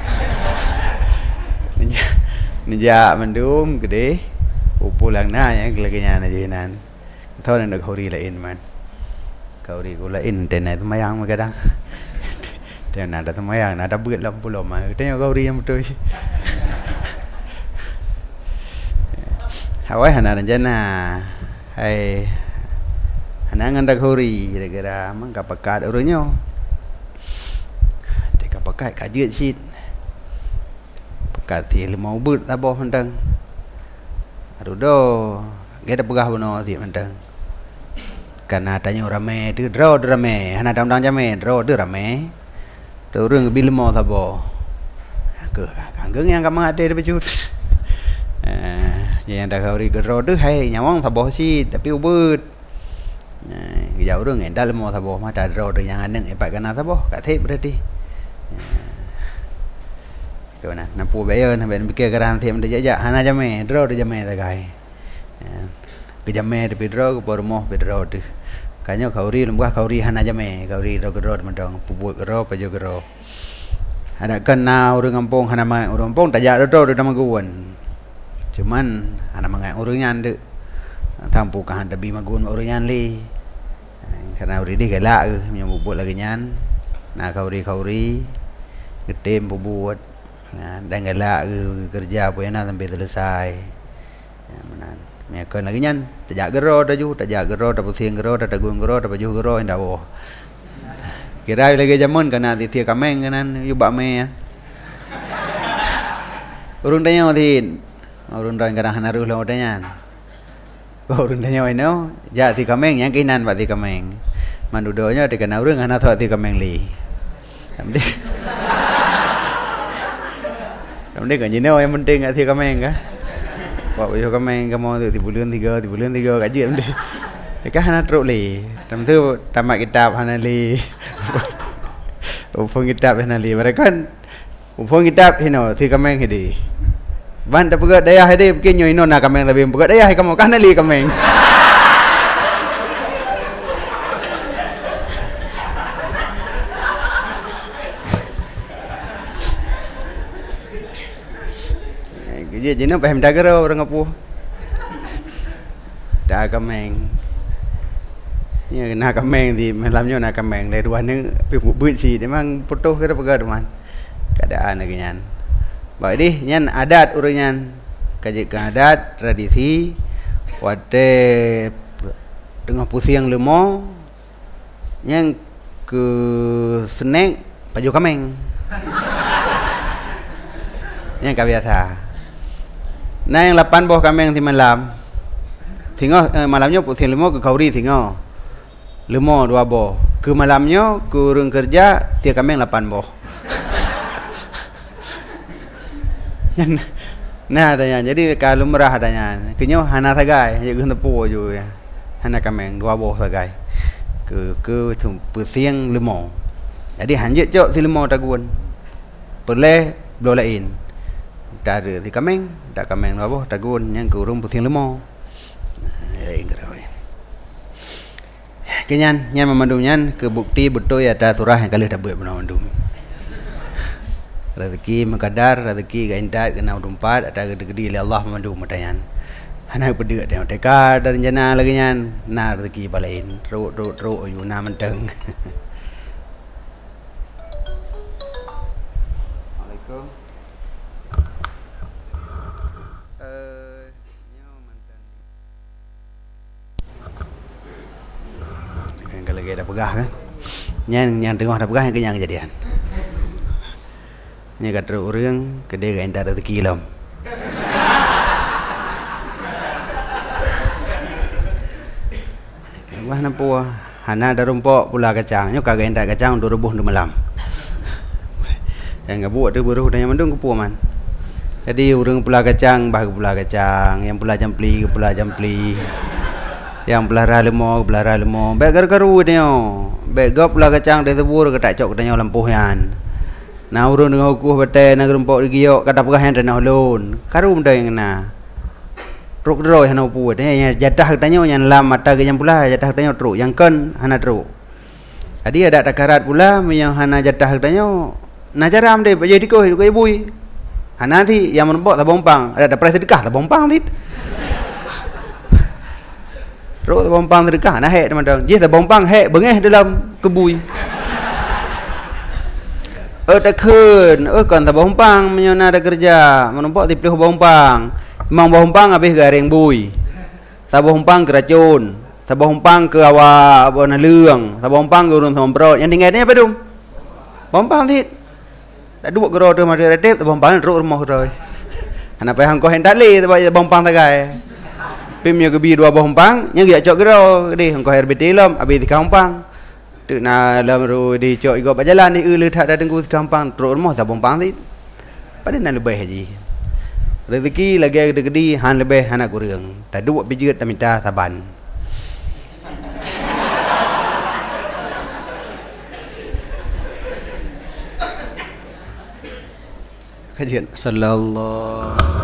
S1: ninja mendum gede pulang na ya gelaganya na jinan tahu nak kauri lain man kauri ku lain tenai temayang kadang dia nak ada temayang nak ada berat lampu lama tengok kauri yang betul Hawaii hana ranjana hai Hanangan dah kauri kira-kira mangka pekat orangnya. Teka pekat kajet sit. Pekat si lemau but taboh mentang. Aduh do. Kita pegah benar si mentang. Karena tanya ramai tu draw ramai. Hana dam-dam jamai draw tu ramai. Tu orang bil lemau taboh. Ke kanggeng yang kamu ada di baju. Yang dah kauri ke draw tu hai nyawang taboh sit tapi ubut. Jauh orang endal mau taboh mata draw yang anak epak kana taboh kat thep berarti. Kau nak nampu bayar nak fikir keran thep dia jajak hana jame draw dia jame tagai. Ke jame tapi draw ke rumah be draw tu. Kanya kauri lembah kauri hana jame kauri draw mendong pubut draw paju draw. Ada kena orang kampung hana mai orang kampung tak jak draw dia nama guan. Cuman hana mangai orangnya ande. Tampu kan ada bima gun orangnya li. Karena uri dia galak yang buat lagi nyan nak kauri getem buat dan galak kerja apa yang sampai selesai mana mereka lagi nyan tak gero dah ju tak gero tak pusing gero tak gun gero tak baju gero yang dah boh kira lagi zaman kena titia kameng kanan yubak me urun tanya tin urun dan kadang hanaru lah tanya urun tanya ino ja ti kameng yang kinan pak ti kameng mandudonya di kena urang ana thok ti kameng li Kamde kan jino yang penting ti kameng ka pak yo kameng kamu ti bulan 3 gaji amde ka hana truk li tam tu tamat kitab hana li upong kitab hana li mereka upong kitab hino ti kameng hidi ban ta pegat dayah hidi pekinyo ino na kameng tapi pegat dayah kamu kana li kameng dia jenis paham dagara orang apa dah kameng ni nak kameng di malamnya nak kameng dari dua ni buat si memang foto ke apa teman keadaan lagi nyan baik di nyan adat urunyan kajikan adat tradisi wate dengan pusing lemo yang ke snack baju kameng yang biasa. Nah yang 8 buah kameng di malam. Singo malamnya pusing lemo ke kauri singo. Lemo 2 buah. Ke malamnya ke urang kerja tia kameng 8 buah. Nah adanya. Jadi kalau merah adanya. Kenyo hana sagai, je geun tepu je. Hana kameng 2 buah sagai. Ke pusing lemo. Jadi hanjit cok si lemo tagun. Perle blo lain. Dah ada di kameng, tak kameng apa tagun yang kurung pusing lemo. Kenyan nyan memandung nyan ke bukti betul ya ada surah yang kali dah buat memandung. Rezeki makadar, rezeki gaindat kena udumpat ada gede-gede oleh Allah memandung matayan. Hana pedek tengok tekad dan jana lagi nyan. Na rezeki balain, teruk you na menteng. Dah pegah kan yang tengah dah pegah yang kenyang kejadian ni kata orang kedai gain tak rezeki lam wah nampu hana ada rumpok pula kacang nyo kagak endak kacang 2 rebuh 2 malam yang ngabuat tu buruh dan yang mendung kepu man jadi orang pula kacang bah pula kacang yang pula jampli ke pula jampli yang belara lemo baik garu dia baik gop lah kacang dari tebur ke tak cok katanya lampuhan na urun dengan hukuh batai na gerumpok giok kata pegah yang tanah ulun karu benda yang na truk dro yang upu dia jatah katanya yang lam mata ke yang pula jatah katanya truk yang kan hana truk jadi ada takarat pula yang hana jatah katanya na jaram dia jadi koi bui hana ti yang menumpuk tabompang ada price sedekah tabompang ti Rok tabompang sedekah nah hek teman-teman. Dia tabompang hek bengeh dalam kebui. Tak keun. Kan tabompang menyona ada kerja. Menumpuk tipih tabompang. Memang tabompang habis garing bui. Tabompang keracun. Tabompang ke awak bona leung. Tabompang ke urun somprot. Yang tinggalnya apa dum? Tabompang tit. Tak duk gero tu mari retep tabompang rok rumah rồi. Ana pai hang ko hendak le tabompang tagai. Pimnya ke bi 2 bompang nya gia cok gero di hangko RBT lam abi 3 bompang tu na lam ru di cok igo jalan ni le tak ada tengku 3 bompang terus rumah tak bompang ti pada na lebih haji rezeki lagi gede-gede han lebih anak kurang tak duk bijet tak minta saban kajian sallallahu